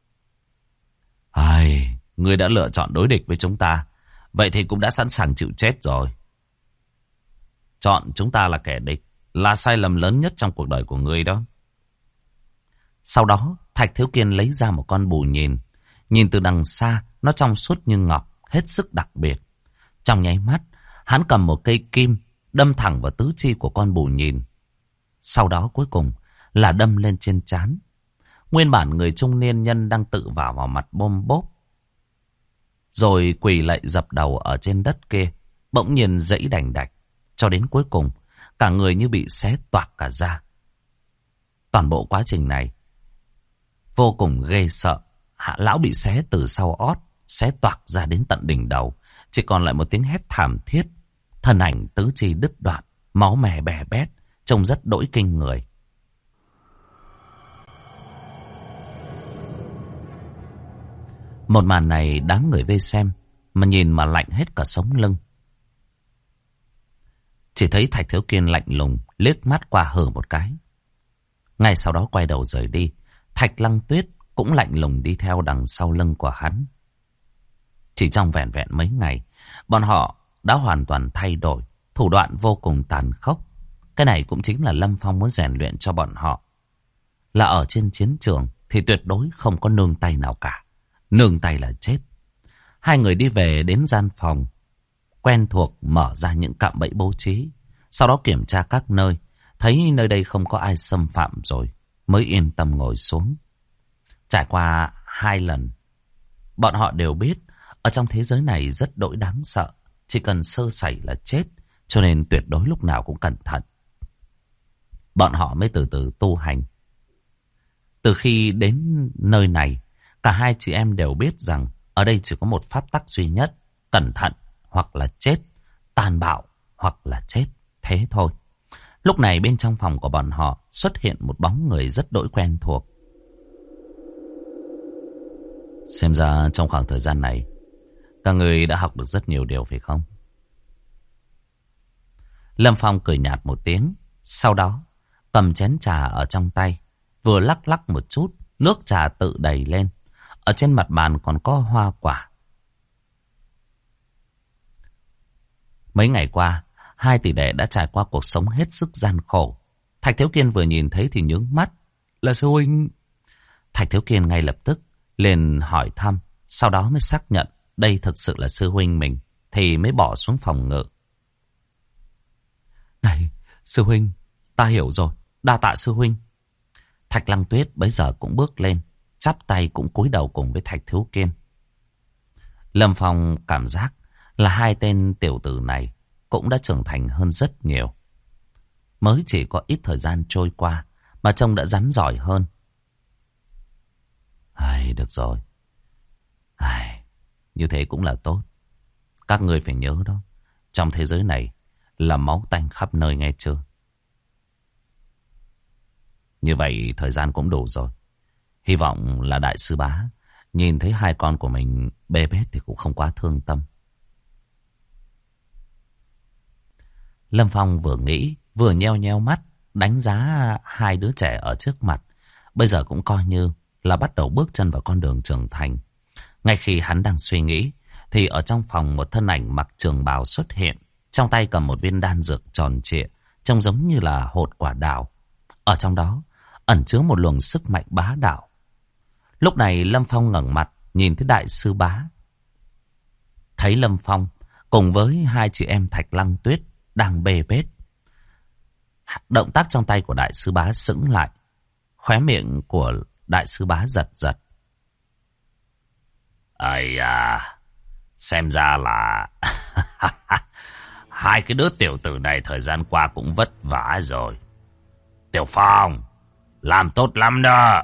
Ngươi đã lựa chọn đối địch với chúng ta, vậy thì cũng đã sẵn sàng chịu chết rồi. Chọn chúng ta là kẻ địch là sai lầm lớn nhất trong cuộc đời của ngươi đó. Sau đó, Thạch Thiếu Kiên lấy ra một con bù nhìn. Nhìn từ đằng xa, nó trong suốt như ngọc, hết sức đặc biệt. Trong nháy mắt, hắn cầm một cây kim, đâm thẳng vào tứ chi của con bù nhìn. Sau đó cuối cùng là đâm lên trên trán. Nguyên bản người trung niên nhân đang tự vào mặt bôm bốp, rồi quỳ lạy dập đầu ở trên đất kia, bỗng nhiên giãy đành đạch, cho đến cuối cùng, cả người như bị xé toạc cả ra. Toàn bộ quá trình này vô cùng ghê sợ. Hạ lão bị xé từ sau ót, xé toạc ra đến tận đỉnh đầu, chỉ còn lại một tiếng hét thảm thiết. Thân ảnh tứ chi đứt đoạn, máu me bè bét, trông rất đỗi kinh người. Một màn này đám người vây xem mà nhìn mà lạnh hết cả sống lưng. Chỉ thấy Thạch Thiếu Kiên lạnh lùng liếc mắt qua hở một cái, ngay sau đó quay đầu rời đi. Thạch Lăng Tuyết cũng lạnh lùng đi theo đằng sau lưng của hắn. Chỉ trong vẻn vẹn mấy ngày, bọn họ đã hoàn toàn thay đổi, thủ đoạn vô cùng tàn khốc. Cái này cũng chính là Lâm Phong muốn rèn luyện cho bọn họ. Là ở trên chiến trường thì tuyệt đối không có nương tay nào cả. Nương tay là chết. Hai người đi về đến gian phòng quen thuộc, mở ra những cạm bẫy bố trí. Sau đó kiểm tra các nơi. Thấy nơi đây không có ai xâm phạm rồi mới yên tâm ngồi xuống. Trải qua 2 lần, bọn họ đều biết ở trong thế giới này rất đỗi đáng sợ. Chỉ cần sơ sẩy là chết. Cho nên tuyệt đối lúc nào cũng cẩn thận. Bọn họ mới từ từ tu hành. Từ khi đến nơi này, cả hai chị em đều biết rằng ở đây chỉ có một pháp tắc duy nhất. Cẩn thận hoặc là chết, tàn bạo hoặc là chết. Thế thôi. Lúc này bên trong phòng của bọn họ xuất hiện một bóng người rất đỗi quen thuộc. Xem ra trong khoảng thời gian này, các người đã học được rất nhiều điều phải không? Lâm Phong cười nhạt một tiếng. Sau đó cầm chén trà ở trong tay, vừa lắc lắc một chút, nước trà tự đầy lên. Ở trên mặt bàn còn có hoa quả. Mấy ngày qua, hai tỷ đệ đã trải qua cuộc sống hết sức gian khổ. Thạch Thiếu Kiên vừa nhìn thấy thì nhướng mắt. Là sư huynh. Thạch Thiếu Kiên ngay lập tức liền hỏi thăm. Sau đó mới xác nhận đây thực sự là sư huynh mình. Thì mới bỏ xuống phòng ngự. Này, sư huynh, ta hiểu rồi. Đa tạ sư huynh. Thạch Lăng Tuyết bấy giờ cũng bước lên, chắp tay cũng cúi đầu cùng với Thạch Thiếu Kiên. Lâm Phong cảm giác là hai tên tiểu tử này cũng đã trưởng thành hơn rất nhiều. Mới chỉ có ít thời gian trôi qua mà trông đã rắn giỏi hơn. Được rồi. Như thế cũng là tốt. Các ngươi phải nhớ đó. Trong thế giới này là máu tanh khắp nơi nghe chưa? Như vậy thời gian cũng đủ rồi. Hy vọng là đại sư bá nhìn thấy hai con của mình bê bết thì cũng không quá thương tâm. Lâm Phong vừa nghĩ vừa nheo nheo mắt đánh giá hai đứa trẻ ở trước mặt. Bây giờ cũng coi như là bắt đầu bước chân vào con đường trưởng thành. Ngay khi hắn đang suy nghĩ thì ở trong phòng một thân ảnh mặc trường bào xuất hiện. Trong tay cầm một viên đan dược tròn trịa, trông giống như là hột quả đào. Ở trong đó ẩn chứa một luồng sức mạnh bá đạo. Lúc này Lâm Phong ngẩng mặt nhìn thấy đại sư bá. Thấy Lâm Phong cùng với hai chị em Thạch Lăng Tuyết đang bê bết. Động tác trong tay của đại sư bá sững lại. Khóe miệng của đại sư bá giật giật. Xem ra là hai cái đứa tiểu tử này thời gian qua cũng vất vả rồi. Tiểu Phong, làm tốt lắm đó.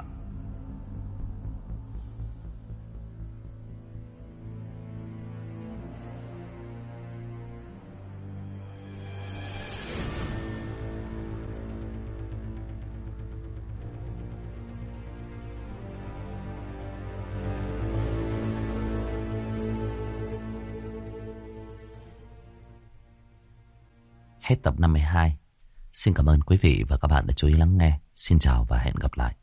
Hết tập 52. Xin cảm ơn quý vị và các bạn đã chú ý lắng nghe. Xin chào và hẹn gặp lại.